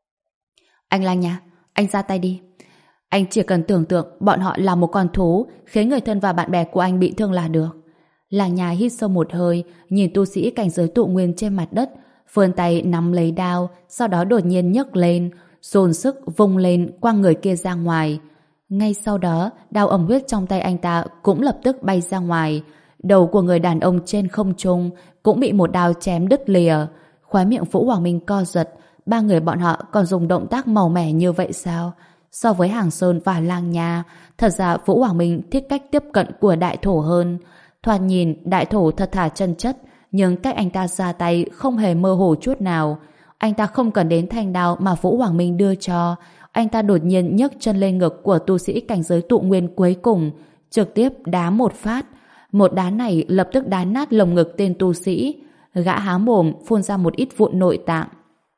Anh Lang Nha, anh ra tay đi. Anh chỉ cần tưởng tượng bọn họ là một con thú, khiến người thân và bạn bè của anh bị thương là được. Lang Nha hít sâu một hơi, nhìn tu sĩ cảnh giới tụ nguyên trên mặt đất, vươn tay nắm lấy đao, sau đó đột nhiên nhấc lên, dồn sức vung lên quăng người kia ra ngoài. Ngay sau đó, đao ẩm huyết trong tay anh ta cũng lập tức bay ra ngoài. Đầu của người đàn ông trên không trung cũng bị một đao chém đứt lìa. Khóe miệng Vũ Hoàng Minh co giật. Ba người bọn họ còn dùng động tác màu mẻ như vậy sao? So với Hàng Sơn và Lang Nha, thật ra Vũ Hoàng Minh thích cách tiếp cận của đại thổ hơn. Thoạt nhìn đại thổ thật thà chân chất, nhưng cách anh ta ra tay không hề mơ hồ chút nào. Anh ta không cần đến thanh đao mà Vũ Hoàng Minh đưa cho. Anh ta đột nhiên nhấc chân lên ngực của tu sĩ cảnh giới tụ nguyên cuối cùng, trực tiếp đá một phát. Một đá này lập tức đá nát lồng ngực tên tu sĩ. Gã há mồm phun ra một ít vụn nội tạng.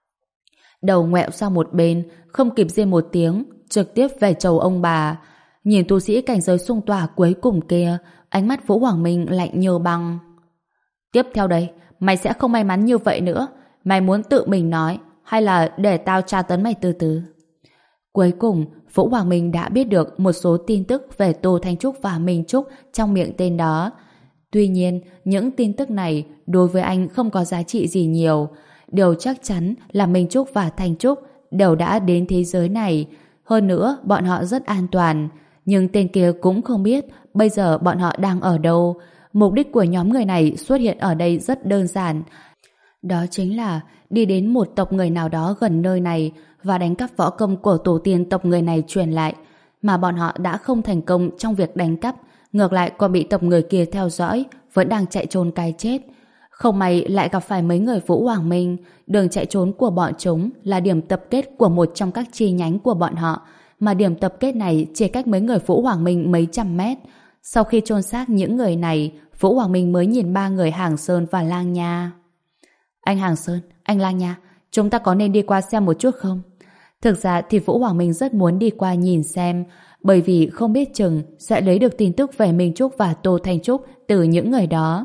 Đầu ngoẹo sang một bên, không kịp rên một tiếng, trực tiếp về chầu ông bà. Nhìn tu sĩ cảnh giới xung tỏa cuối cùng kia, ánh mắt Vũ Hoàng Minh lạnh như băng. Tiếp theo đây, mày sẽ không may mắn như vậy nữa. Mày muốn tự mình nói, hay là để tao tra tấn mày từ từ? Cuối cùng, Vũ Hoàng Minh đã biết được một số tin tức về Tô Thanh Trúc và Minh Trúc trong miệng tên đó. Tuy nhiên, những tin tức này đối với anh không có giá trị gì nhiều. Điều chắc chắn là Minh Trúc và Thanh Trúc đều đã đến thế giới này. Hơn nữa, bọn họ rất an toàn. Nhưng tên kia cũng không biết bây giờ bọn họ đang ở đâu. Mục đích của nhóm người này xuất hiện ở đây rất đơn giản. Đó chính là đi đến một tộc người nào đó gần nơi này và đánh cắp võ công của tổ tiên tộc người này truyền lại. Mà bọn họ đã không thành công trong việc đánh cắp, ngược lại còn bị tộc người kia theo dõi, vẫn đang chạy trốn cái chết. Không may lại gặp phải mấy người Vũ Hoàng Minh. Đường chạy trốn của bọn chúng là điểm tập kết của một trong các chi nhánh của bọn họ, mà điểm tập kết này chỉ cách mấy người Vũ Hoàng Minh mấy trăm mét. Sau khi chôn xác những người này, Vũ Hoàng Minh mới nhìn ba người Hàng Sơn và Lang Nha. Anh Hàng Sơn, anh Lang Nha, chúng ta có nên đi qua xem một chút không? Thực ra thì Vũ Hoàng Minh rất muốn đi qua nhìn xem, bởi vì không biết chừng sẽ lấy được tin tức về Minh Trúc và Tô Thanh Trúc từ những người đó.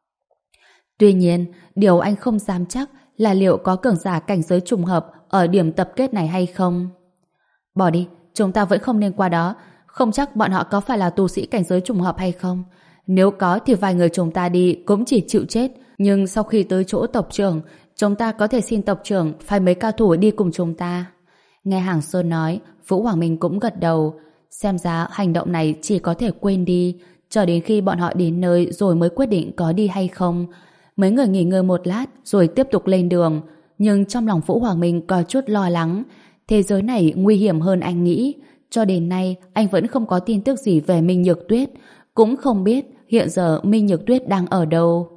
Tuy nhiên, điều anh không dám chắc là liệu có cường giả cảnh giới trùng hợp ở điểm tập kết này hay không. Bỏ đi, chúng ta vẫn không nên qua đó. Không chắc bọn họ có phải là tu sĩ cảnh giới trùng hợp hay không. Nếu có thì vài người chúng ta đi cũng chỉ chịu chết. Nhưng sau khi tới chỗ tộc trưởng, chúng ta có thể xin tộc trưởng phái mấy cao thủ đi cùng chúng ta. Nghe Hàng Sơn nói, Vũ Hoàng Minh cũng gật đầu. Xem ra hành động này chỉ có thể quên đi, cho đến khi bọn họ đến nơi rồi mới quyết định có đi hay không. Mấy người nghỉ ngơi một lát rồi tiếp tục lên đường. Nhưng trong lòng Vũ Hoàng Minh có chút lo lắng. Thế giới này nguy hiểm hơn anh nghĩ. Cho đến nay anh vẫn không có tin tức gì về Minh Nhược Tuyết, cũng không biết hiện giờ Minh Nhược Tuyết đang ở đâu.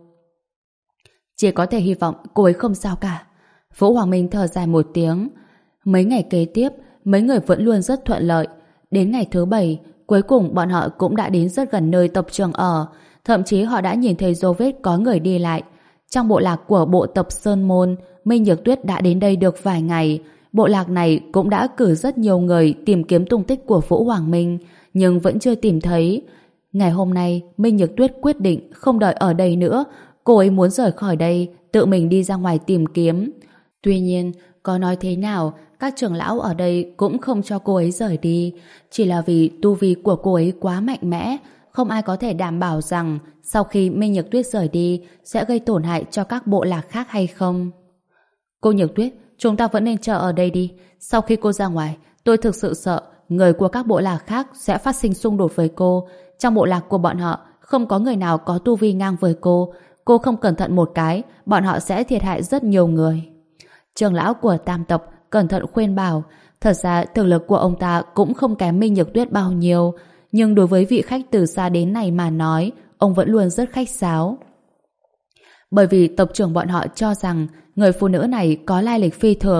Chỉ có thể hy vọng cô ấy không sao cả. Vũ Hoàng Minh thở dài một tiếng. Mấy ngày kế tiếp, mấy người vẫn luôn rất thuận lợi. Đến ngày thứ bảy, cuối cùng bọn họ cũng đã đến rất gần nơi tộc trưởng ở. Thậm chí họ đã nhìn thấy dấu vết có người đi lại. Trong bộ lạc của bộ tộc Sơn Môn, Minh Nhược Tuyết đã đến đây được vài ngày. Bộ lạc này cũng đã cử rất nhiều người tìm kiếm tung tích của Vũ Hoàng Minh, nhưng vẫn chưa tìm thấy. Ngày hôm nay, Minh Nhược Tuyết quyết định không đợi ở đây nữa. Cô ấy muốn rời khỏi đây, tự mình đi ra ngoài tìm kiếm. Tuy nhiên, có nói thế nào, các trưởng lão ở đây cũng không cho cô ấy rời đi. Chỉ là vì tu vi của cô ấy quá mạnh mẽ, không ai có thể đảm bảo rằng sau khi Minh Nhược Tuyết rời đi sẽ gây tổn hại cho các bộ lạc khác hay không. Cô Nhược Tuyết, chúng ta vẫn nên chờ ở đây đi. Sau khi cô ra ngoài, tôi thực sự sợ người của các bộ lạc khác sẽ phát sinh xung đột với cô. Trong bộ lạc của bọn họ không có người nào có tu vi ngang với cô. Cô không cẩn thận một cái, bọn họ sẽ thiệt hại rất nhiều người. Trưởng lão của Tam tộc cẩn thận khuyên bảo. Thật ra thực lực của ông ta cũng không kém Minh Nhược Tuyết bao nhiêu, nhưng đối với vị khách từ xa đến này mà nói, ông vẫn luôn rất khách sáo. Bởi vì tộc trưởng bọn họ cho rằng người phụ nữ này có lai lịch phi thường,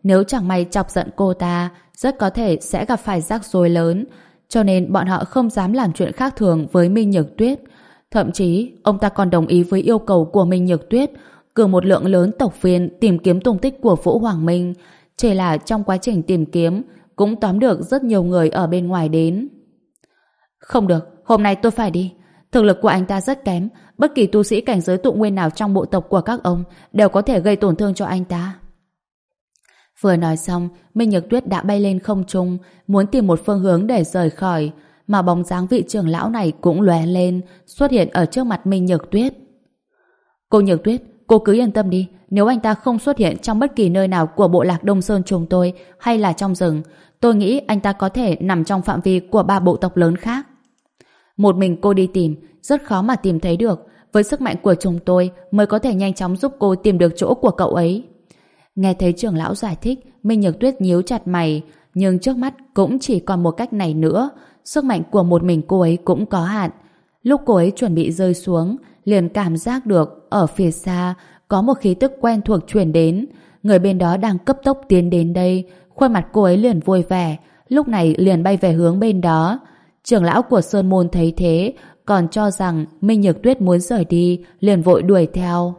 Nếu chẳng may chọc giận cô ta, rất có thể sẽ gặp phải rắc rối lớn, cho nên bọn họ không dám làm chuyện khác thường với Minh Nhược Tuyết. Thậm chí, ông ta còn đồng ý với yêu cầu của Minh Nhược Tuyết, cử một lượng lớn tộc viên tìm kiếm tung tích của Vũ Hoàng Minh. Chỉ là trong quá trình tìm kiếm, cũng tóm được rất nhiều người ở bên ngoài đến. Không được, hôm nay tôi phải đi. Thực lực của anh ta rất kém, bất kỳ tu sĩ cảnh giới tụ nguyên nào trong bộ tộc của các ông đều có thể gây tổn thương cho anh ta. Vừa nói xong, Minh Nhược Tuyết đã bay lên không trung, muốn tìm một phương hướng để rời khỏi, mà bóng dáng vị trưởng lão này cũng lóe lên, xuất hiện ở trước mặt Minh Nhược Tuyết. Cô Nhược Tuyết, cô cứ yên tâm đi, nếu anh ta không xuất hiện trong bất kỳ nơi nào của bộ lạc Đông Sơn chúng tôi hay là trong rừng, tôi nghĩ anh ta có thể nằm trong phạm vi của ba bộ tộc lớn khác. Một mình cô đi tìm, rất khó mà tìm thấy được, với sức mạnh của chúng tôi mới có thể nhanh chóng giúp cô tìm được chỗ của cậu ấy. Nghe thấy trưởng lão giải thích, Minh Nhược Tuyết nhíu chặt mày, nhưng trước mắt cũng chỉ còn một cách này nữa, sức mạnh của một mình cô ấy cũng có hạn. Lúc cô ấy chuẩn bị rơi xuống, liền cảm giác được ở phía xa có một khí tức quen thuộc truyền đến, người bên đó đang cấp tốc tiến đến đây. Khuôn mặt cô ấy liền vui vẻ, lúc này liền bay về hướng bên đó. Trưởng lão của Sơn Môn thấy thế, còn cho rằng Minh Nhược Tuyết muốn rời đi, liền vội đuổi theo.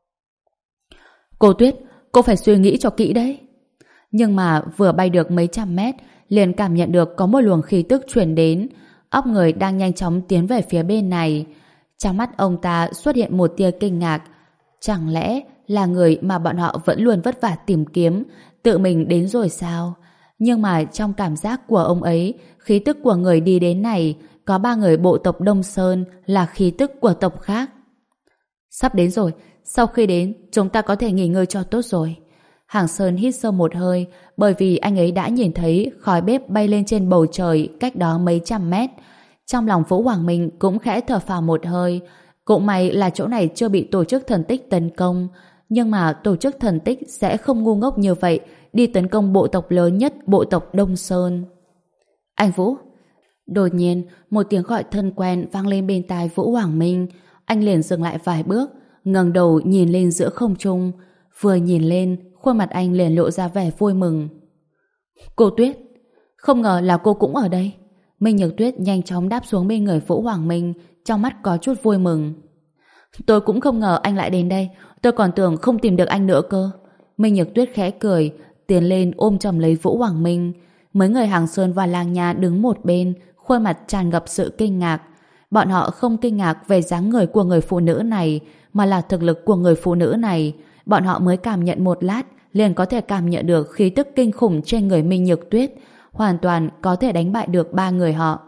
Cô Tuyết, cô phải suy nghĩ cho kỹ đấy. Nhưng mà vừa bay được mấy trăm mét, liền cảm nhận được có một luồng khí tức truyền đến. Óc người đang nhanh chóng tiến về phía bên này. Trong mắt ông ta xuất hiện một tia kinh ngạc. Chẳng lẽ là người mà bọn họ vẫn luôn vất vả tìm kiếm, tự mình đến rồi sao? Nhưng mà trong cảm giác của ông ấy, khí tức của người đi đến này, có ba người bộ tộc Đông Sơn là khí tức của tộc khác. Sắp đến rồi, sau khi đến, chúng ta có thể nghỉ ngơi cho tốt rồi. Hàng Sơn hít sâu một hơi, bởi vì anh ấy đã nhìn thấy khói bếp bay lên trên bầu trời cách đó mấy trăm mét. Trong lòng Vũ Hoàng Minh cũng khẽ thở phào một hơi. Cũng may là chỗ này chưa bị tổ chức thần tích tấn công. Nhưng mà tổ chức thần tích sẽ không ngu ngốc như vậy đi tấn công bộ tộc lớn nhất, bộ tộc Đông Sơn. Anh Vũ! Đột nhiên, một tiếng gọi thân quen vang lên bên tai Vũ Hoàng Minh. Anh liền dừng lại vài bước, ngẩng đầu nhìn lên giữa không trung. Vừa nhìn lên, khuôn mặt anh liền lộ ra vẻ vui mừng. Cô Tuyết! Không ngờ là cô cũng ở đây. Minh Nhược Tuyết nhanh chóng đáp xuống bên người Vũ Hoàng Minh, trong mắt có chút vui mừng. Tôi cũng không ngờ anh lại đến đây, tôi còn tưởng không tìm được anh nữa cơ. Minh Nhược Tuyết khẽ cười, tiến lên ôm chầm lấy Vũ Hoàng Minh. Mấy người Hàng Sơn và Lang Nha đứng một bên, khuôn mặt tràn ngập sự kinh ngạc. Bọn họ không kinh ngạc về dáng người của người phụ nữ này, mà là thực lực của người phụ nữ này. Bọn họ mới cảm nhận một lát, liền có thể cảm nhận được khí tức kinh khủng trên người Minh Nhược Tuyết, hoàn toàn có thể đánh bại được ba người họ.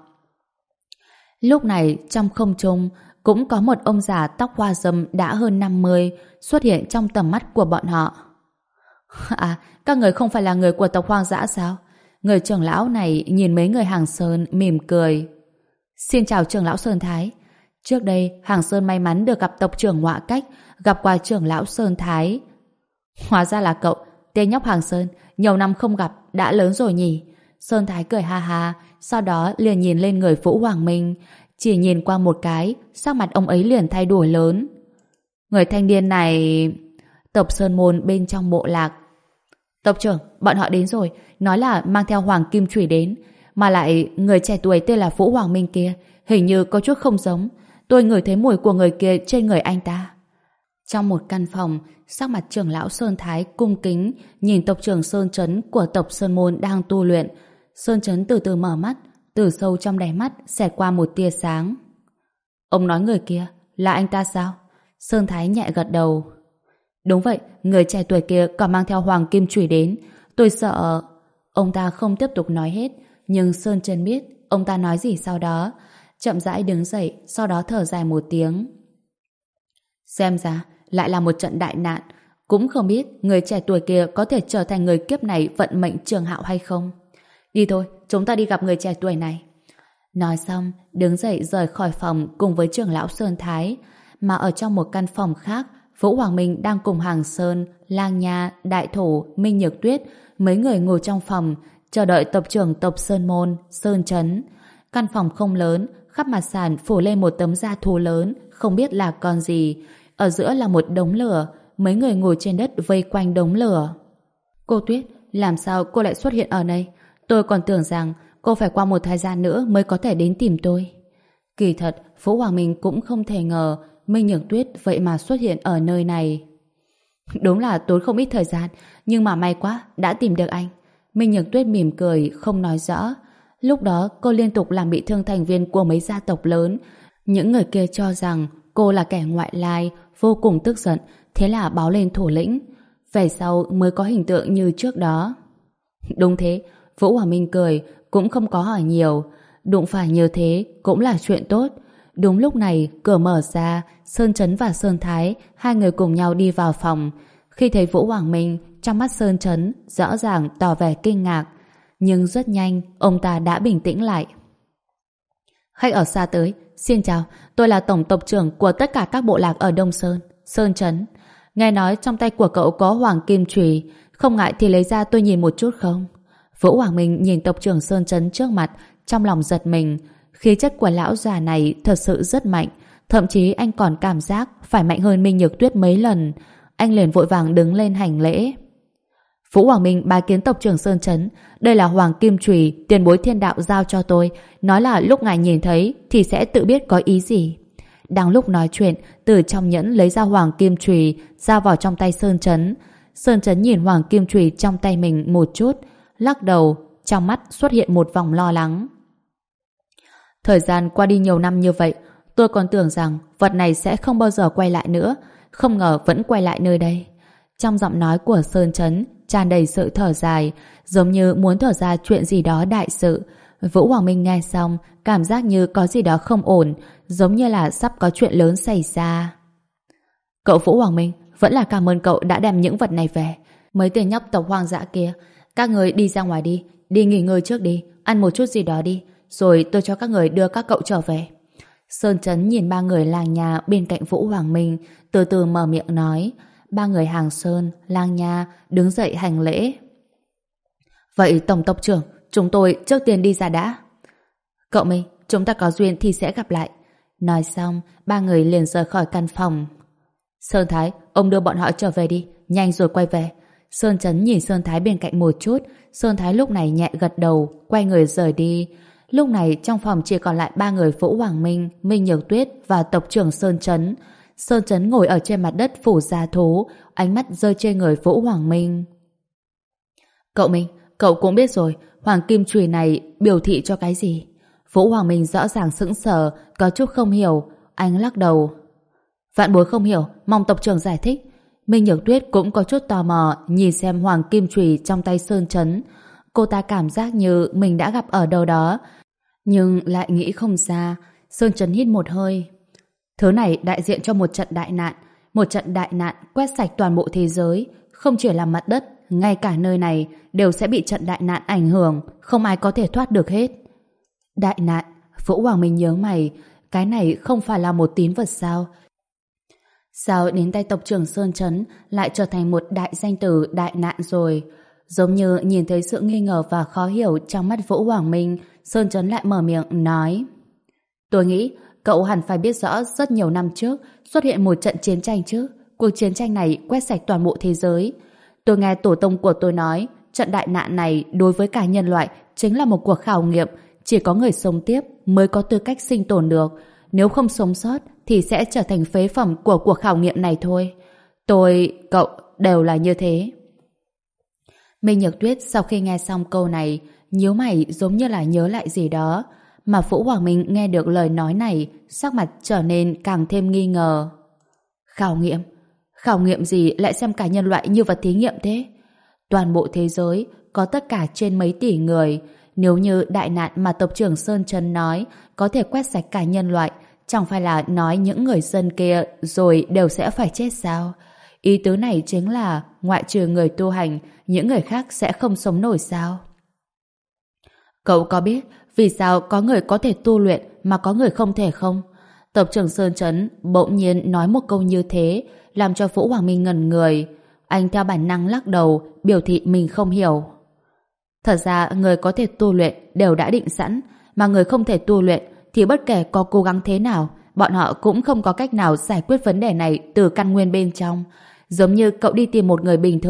Lúc này, trong không trung, cũng có một ông già tóc hoa râm đã hơn năm mươi xuất hiện trong tầm mắt của bọn họ. À, các người không phải là người của tộc Hoang Dã sao? Người trưởng lão này nhìn mấy người Hàng Sơn mỉm cười. Xin chào trưởng lão Sơn Thái. Trước đây, Hàng Sơn may mắn được gặp tộc trưởng Ngọa Cách, gặp qua trưởng lão Sơn Thái. Hóa ra là cậu, tên nhóc Hàng Sơn, nhiều năm không gặp, đã lớn rồi nhỉ? Sơn Thái cười ha ha, sau đó liền nhìn lên người Vũ Hoàng Minh. Chỉ nhìn qua một cái, sắc mặt ông ấy liền thay đổi lớn. Người thanh niên này... Tộc Sơn Môn bên trong bộ lạc. Tộc trưởng, bọn họ đến rồi, nói là mang theo Hoàng Kim Chủy đến, mà lại người trẻ tuổi tên là Vũ Hoàng Minh kia, hình như có chút không giống. Tôi ngửi thấy mùi của người kia trên người anh ta. Trong một căn phòng, sắc mặt trưởng lão Sơn Thái cung kính nhìn tộc trưởng Sơn Trấn của tộc Sơn Môn đang tu luyện. Sơn Trấn từ từ mở mắt, từ sâu trong đáy mắt xẹt qua một tia sáng. Ông nói người kia là anh ta sao? Sơn Thái nhẹ gật đầu. Đúng vậy, người trẻ tuổi kia còn mang theo Hoàng Kim Chủy đến. Tôi sợ... Ông ta không tiếp tục nói hết, nhưng Sơn Trấn biết ông ta nói gì sau đó. Chậm rãi đứng dậy, sau đó thở dài một tiếng. Xem ra lại là một trận đại nạn. Cũng không biết người trẻ tuổi kia có thể trở thành người kiếp này vận mệnh trường hạo hay không. Đi thôi, chúng ta đi gặp người trẻ tuổi này. Nói xong, đứng dậy rời khỏi phòng cùng với trưởng lão Sơn Thái. Mà ở trong một căn phòng khác, Vũ Hoàng Minh đang cùng Hàng Sơn, Lang Nha, Đại Thổ, Minh Nhược Tuyết, mấy người ngồi trong phòng, chờ đợi tộc trưởng tộc Sơn Môn, Sơn Trấn. Căn phòng không lớn, khắp mặt sàn phủ lên một tấm da thú lớn, không biết là con gì. Ở giữa là một đống lửa, mấy người ngồi trên đất vây quanh đống lửa. Cô Tuyết, làm sao cô lại xuất hiện ở đây? Tôi còn tưởng rằng cô phải qua một thời gian nữa mới có thể đến tìm tôi. Kỳ thật, Vũ Hoàng Minh cũng không thể ngờ Minh Nhược Tuyết vậy mà xuất hiện ở nơi này. Đúng là tốn không ít thời gian, nhưng mà may quá, đã tìm được anh. Minh Nhược Tuyết mỉm cười, không nói rõ. Lúc đó cô liên tục làm bị thương thành viên của mấy gia tộc lớn. Những người kia cho rằng cô là kẻ ngoại lai, vô cùng tức giận, thế là báo lên thủ lĩnh. Về sau mới có hình tượng như trước đó. Đúng thế, Vũ Hoàng Minh cười, cũng không có hỏi nhiều. Đụng phải như thế cũng là chuyện tốt. Đúng lúc này, cửa mở ra, Sơn Chấn và Sơn Thái, hai người cùng nhau đi vào phòng. Khi thấy Vũ Hoàng Minh, trong mắt Sơn Chấn rõ ràng tỏ vẻ kinh ngạc. Nhưng rất nhanh, ông ta đã bình tĩnh lại. Khách ở xa tới, xin chào, tôi là tổng tộc trưởng của tất cả các bộ lạc ở Đông Sơn, Sơn Chấn. Nghe nói trong tay của cậu có hoàng kim chùy, không ngại thì lấy ra tôi nhìn một chút không? Vũ Hoàng Minh nhìn tộc trưởng Sơn Chấn trước mặt, trong lòng giật mình. Khí chất của lão già này thật sự rất mạnh, thậm chí anh còn cảm giác phải mạnh hơn Minh Nhược Tuyết mấy lần. Anh liền vội vàng đứng lên hành lễ. Vũ Hoàng Minh bái kiến tộc trưởng Sơn Chấn, đây là hoàng kim chùy tiền bối thiên đạo giao cho tôi, nói là lúc ngài nhìn thấy thì sẽ tự biết có ý gì. Đang lúc nói chuyện, từ trong nhẫn lấy ra hoàng kim chùy giao vào trong tay Sơn Chấn. Sơn Chấn nhìn hoàng kim chùy trong tay mình một chút, lắc đầu, trong mắt xuất hiện một vòng lo lắng. Thời gian qua đi nhiều năm như vậy, tôi còn tưởng rằng vật này sẽ không bao giờ quay lại nữa, không ngờ vẫn quay lại nơi đây. Trong giọng nói của Sơn Chấn tràn đầy sự thở dài, giống như muốn thở ra chuyện gì đó đại sự. Vũ Hoàng Minh nghe xong, cảm giác như có gì đó không ổn, giống như là sắp có chuyện lớn xảy ra. Cậu Vũ Hoàng Minh, vẫn là cảm ơn cậu đã đem những vật này về. Mấy tên nhóc tộc hoang dã kia, các người đi ra ngoài đi, đi nghỉ ngơi trước đi, ăn một chút gì đó đi, rồi tôi cho các người đưa các cậu trở về. Sơn Chấn nhìn ba người làng nhà bên cạnh Vũ Hoàng Minh, từ từ mở miệng nói. Ba người hàng Sơn, lang nha đứng dậy hành lễ. Vậy tổng tộc trưởng, chúng tôi trước tiên đi ra đã. Cậu Minh, chúng ta có duyên thì sẽ gặp lại. Nói xong, ba người liền rời khỏi căn phòng. Sơn Thái, ông đưa bọn họ trở về đi, nhanh rồi quay về. Sơn Chấn nhìn Sơn Thái bên cạnh một chút. Sơn Thái lúc này nhẹ gật đầu, quay người rời đi. Lúc này trong phòng chỉ còn lại ba người Vũ Hoàng Minh, Minh Nhược Tuyết và tộc trưởng Sơn Chấn. Sơn Chấn ngồi ở trên mặt đất phủ gia thú, ánh mắt rơi trên người Vũ Hoàng Minh. Cậu Minh, cậu cũng biết rồi, hoàng kim chùy này biểu thị cho cái gì? Vũ Hoàng Minh rõ ràng sững sờ, có chút không hiểu. Anh lắc đầu. Vạn bối không hiểu, mong tộc trưởng giải thích. Minh Nhược Tuyết cũng có chút tò mò nhìn xem hoàng kim chùy trong tay Sơn Chấn. Cô ta cảm giác như mình đã gặp ở đâu đó, nhưng lại nghĩ không ra. Sơn Chấn hít một hơi. Thứ này đại diện cho một trận đại nạn, một trận đại nạn quét sạch toàn bộ thế giới, không chỉ là mặt đất, ngay cả nơi này đều sẽ bị trận đại nạn ảnh hưởng, không ai có thể thoát được hết. Đại nạn? Vũ Hoàng Minh nhớ mày, cái này không phải là một tín vật sao? Sao đến tay tộc trưởng Sơn Chấn lại trở thành một đại danh từ đại nạn rồi? Giống như nhìn thấy sự nghi ngờ và khó hiểu trong mắt Vũ Hoàng Minh, Sơn Chấn lại mở miệng nói. Tôi nghĩ cậu hẳn phải biết rõ rất nhiều năm trước xuất hiện một trận chiến tranh chứ. Cuộc chiến tranh này quét sạch toàn bộ thế giới. Tôi nghe tổ tông của tôi nói trận đại nạn này đối với cả nhân loại chính là một cuộc khảo nghiệm. Chỉ có người sống tiếp mới có tư cách sinh tồn được. Nếu không sống sót thì sẽ trở thành phế phẩm của cuộc khảo nghiệm này thôi. Tôi, cậu đều là như thế. Minh Nhược Tuyết sau khi nghe xong câu này nhíu mày giống như là nhớ lại gì đó. Mà Vũ Hoàng Minh nghe được lời nói này, sắc mặt trở nên càng thêm nghi ngờ. Khảo nghiệm? Khảo nghiệm gì lại xem cả nhân loại như vật thí nghiệm thế? Toàn bộ thế giới có tất cả trên mấy tỷ người. Nếu như đại nạn mà tộc trưởng Sơn Chấn nói có thể quét sạch cả nhân loại, chẳng phải là nói những người dân kia rồi đều sẽ phải chết sao? Ý tứ này chính là ngoại trừ người tu hành, những người khác sẽ không sống nổi sao? Cậu có biết vì sao có người có thể tu luyện mà có người không thể không? Tộc trưởng Sơn Chấn bỗng nhiên nói một câu như thế, làm cho Vũ Hoàng Minh ngẩn người. Anh theo bản năng lắc đầu, biểu thị mình không hiểu. Thật ra người có thể tu luyện đều đã định sẵn, mà người không thể tu luyện thì bất kể có cố gắng thế nào, bọn họ cũng không có cách nào giải quyết vấn đề này từ căn nguyên bên trong. Giống như cậu đi tìm một người bình thường,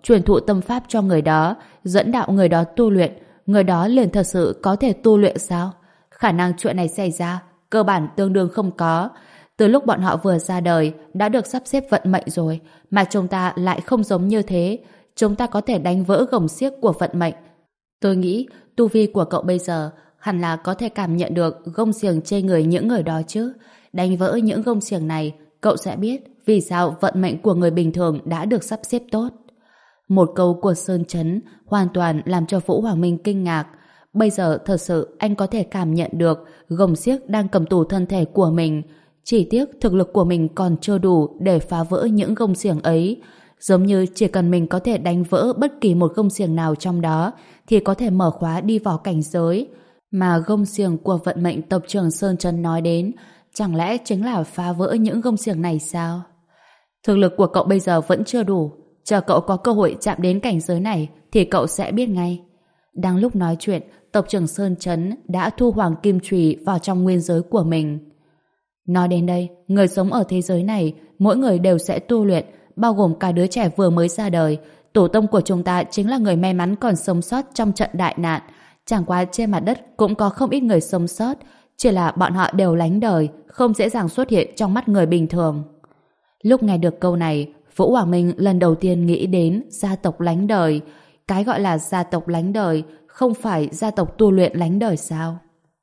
truyền thụ tâm pháp cho người đó, dẫn đạo người đó tu luyện, người đó liền thật sự có thể tu luyện sao? Khả năng chuyện này xảy ra, cơ bản tương đương không có. Từ lúc bọn họ vừa ra đời, đã được sắp xếp vận mệnh rồi, mà chúng ta lại không giống như thế. Chúng ta có thể đánh vỡ gồng xiếc của vận mệnh. Tôi nghĩ, tu vi của cậu bây giờ hẳn là có thể cảm nhận được gông xiềng trên người những người đó chứ. Đánh vỡ những gông xiềng này, cậu sẽ biết vì sao vận mệnh của người bình thường đã được sắp xếp tốt. Một câu của Sơn Chấn hoàn toàn làm cho Vũ Hoàng Minh kinh ngạc. Bây giờ thật sự anh có thể cảm nhận được gông xiếc đang cầm tù thân thể của mình. Chỉ tiếc thực lực của mình còn chưa đủ để phá vỡ những gông xiềng ấy. Giống như chỉ cần mình có thể đánh vỡ bất kỳ một gông xiềng nào trong đó thì có thể mở khóa đi vào cảnh giới. Mà gông xiềng của vận mệnh tộc trưởng Sơn Chấn nói đến chẳng lẽ chính là phá vỡ những gông xiềng này sao? Thực lực của cậu bây giờ vẫn chưa đủ. Chờ cậu có cơ hội chạm đến cảnh giới này thì cậu sẽ biết ngay. Đang lúc nói chuyện, tộc trưởng Sơn Chấn đã thu hoàng kim chùy vào trong nguyên giới của mình. Nói đến đây, người sống ở thế giới này, mỗi người đều sẽ tu luyện, bao gồm cả đứa trẻ vừa mới ra đời. Tổ tông của chúng ta chính là người may mắn còn sống sót trong trận đại nạn. Chẳng qua trên mặt đất cũng có không ít người sống sót, chỉ là bọn họ đều lánh đời, không dễ dàng xuất hiện trong mắt người bình thường. Lúc nghe được câu này, Vũ Hoàng Minh lần đầu tiên nghĩ đến gia tộc lánh đời. Cái gọi là gia tộc lánh đời không phải gia tộc tu luyện lánh đời sao?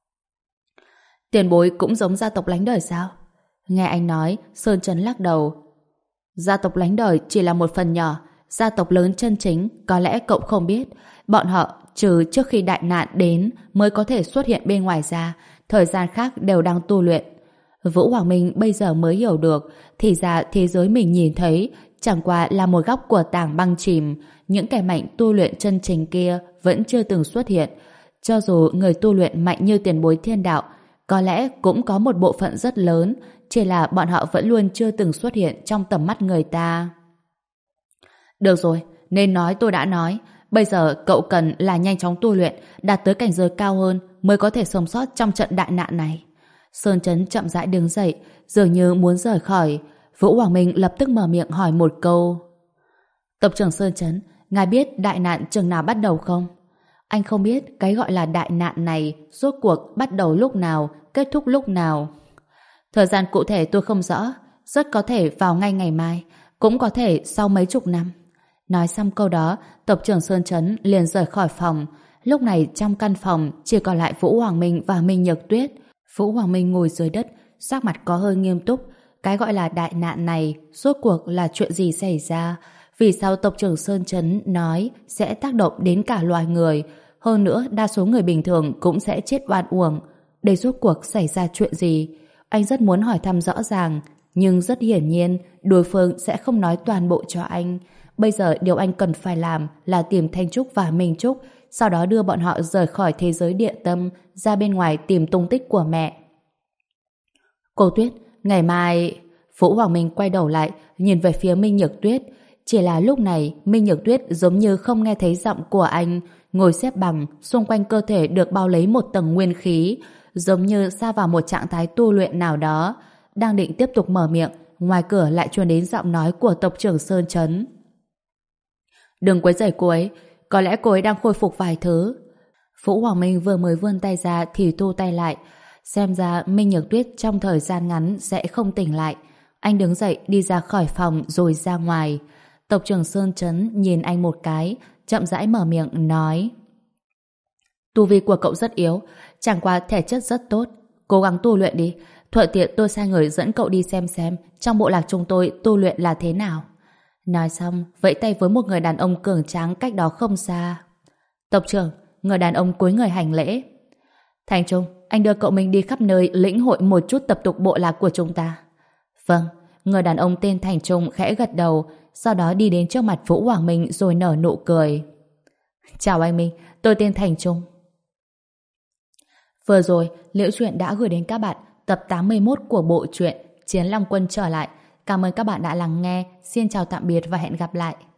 Tiền bối cũng giống gia tộc lánh đời sao? Nghe anh nói, Sơn Chấn lắc đầu. Gia tộc lánh đời chỉ là một phần nhỏ, gia tộc lớn chân chính có lẽ cậu không biết. Bọn họ trừ trước khi đại nạn đến mới có thể xuất hiện bên ngoài ra, thời gian khác đều đang tu luyện. Vũ Hoàng Minh bây giờ mới hiểu được, thì ra thế giới mình nhìn thấy chẳng qua là một góc của tảng băng chìm, những kẻ mạnh tu luyện chân chính kia vẫn chưa từng xuất hiện. Cho dù người tu luyện mạnh như tiền bối thiên đạo, có lẽ cũng có một bộ phận rất lớn, chỉ là bọn họ vẫn luôn chưa từng xuất hiện trong tầm mắt người ta. Được rồi, nên nói tôi đã nói. Bây giờ cậu cần là nhanh chóng tu luyện, đạt tới cảnh giới cao hơn mới có thể sống sót trong trận đại nạn này. Sơn Chấn chậm rãi đứng dậy, dường như muốn rời khỏi. Vũ Hoàng Minh lập tức mở miệng hỏi một câu. Tộc trưởng Sơn Chấn, ngài biết đại nạn chừng nào bắt đầu không? Anh không biết cái gọi là đại nạn này rốt cuộc bắt đầu lúc nào, kết thúc lúc nào. Thời gian cụ thể tôi không rõ, rất có thể vào ngay ngày mai, cũng có thể sau mấy chục năm. Nói xong câu đó, tộc trưởng Sơn Chấn liền rời khỏi phòng. Lúc này trong căn phòng chỉ còn lại Vũ Hoàng Minh và Minh Nhược Tuyết. Vũ Hoàng Minh ngồi dưới đất, sắc mặt có hơi nghiêm túc. Cái gọi là đại nạn này rốt cuộc là chuyện gì xảy ra? Vì sao tộc trưởng Sơn Chấn nói sẽ tác động đến cả loài người? Hơn nữa, đa số người bình thường cũng sẽ chết oan uổng. Đây rốt cuộc xảy ra chuyện gì? Anh rất muốn hỏi thăm rõ ràng, nhưng rất hiển nhiên đối phương sẽ không nói toàn bộ cho anh. Bây giờ điều anh cần phải làm là tìm Thanh Trúc và Minh Trúc, sau đó đưa bọn họ rời khỏi thế giới địa tâm, ra bên ngoài tìm tung tích của mẹ. Cô Tuyết, ngày mai... Vũ Hoàng Minh quay đầu lại, nhìn về phía Minh Nhược Tuyết. Chỉ là lúc này, Minh Nhược Tuyết giống như không nghe thấy giọng của anh, ngồi xếp bằng, xung quanh cơ thể được bao lấy một tầng nguyên khí, giống như sa vào một trạng thái tu luyện nào đó. Đang định tiếp tục mở miệng, ngoài cửa lại truyền đến giọng nói của tộc trưởng Sơn Chấn. Đừng quấy rầy cô ấy, có lẽ cô ấy đang khôi phục vài thứ. Vũ Hoàng Minh vừa mới vươn tay ra thì thu tay lại. Xem ra Minh Nhược Tuyết trong thời gian ngắn sẽ không tỉnh lại. Anh đứng dậy đi ra khỏi phòng rồi ra ngoài. Tộc trưởng Sơn Chấn nhìn anh một cái, chậm rãi mở miệng nói: Tu vi của cậu rất yếu, chẳng qua thể chất rất tốt, cố gắng tu luyện đi. Thuận tiện tôi sai người dẫn cậu đi xem xem trong bộ lạc chúng tôi tu luyện là thế nào. Nói xong, vẫy tay với một người đàn ông cường tráng cách đó không xa. Tộc trưởng, người đàn ông cúi người hành lễ. Thành Trung, anh đưa cậu mình đi khắp nơi lĩnh hội một chút tập tục bộ lạc của chúng ta. Vâng, người đàn ông tên Thành Trung khẽ gật đầu, sau đó đi đến trước mặt Vũ Hoàng Minh rồi nở nụ cười. Chào anh Minh, tôi tên Thành Trung. Vừa rồi, Liễu Chuyện đã gửi đến các bạn tập tám mươi mốt của bộ truyện Chiến Long Quân trở lại. Cảm ơn các bạn đã lắng nghe. Xin chào tạm biệt và hẹn gặp lại.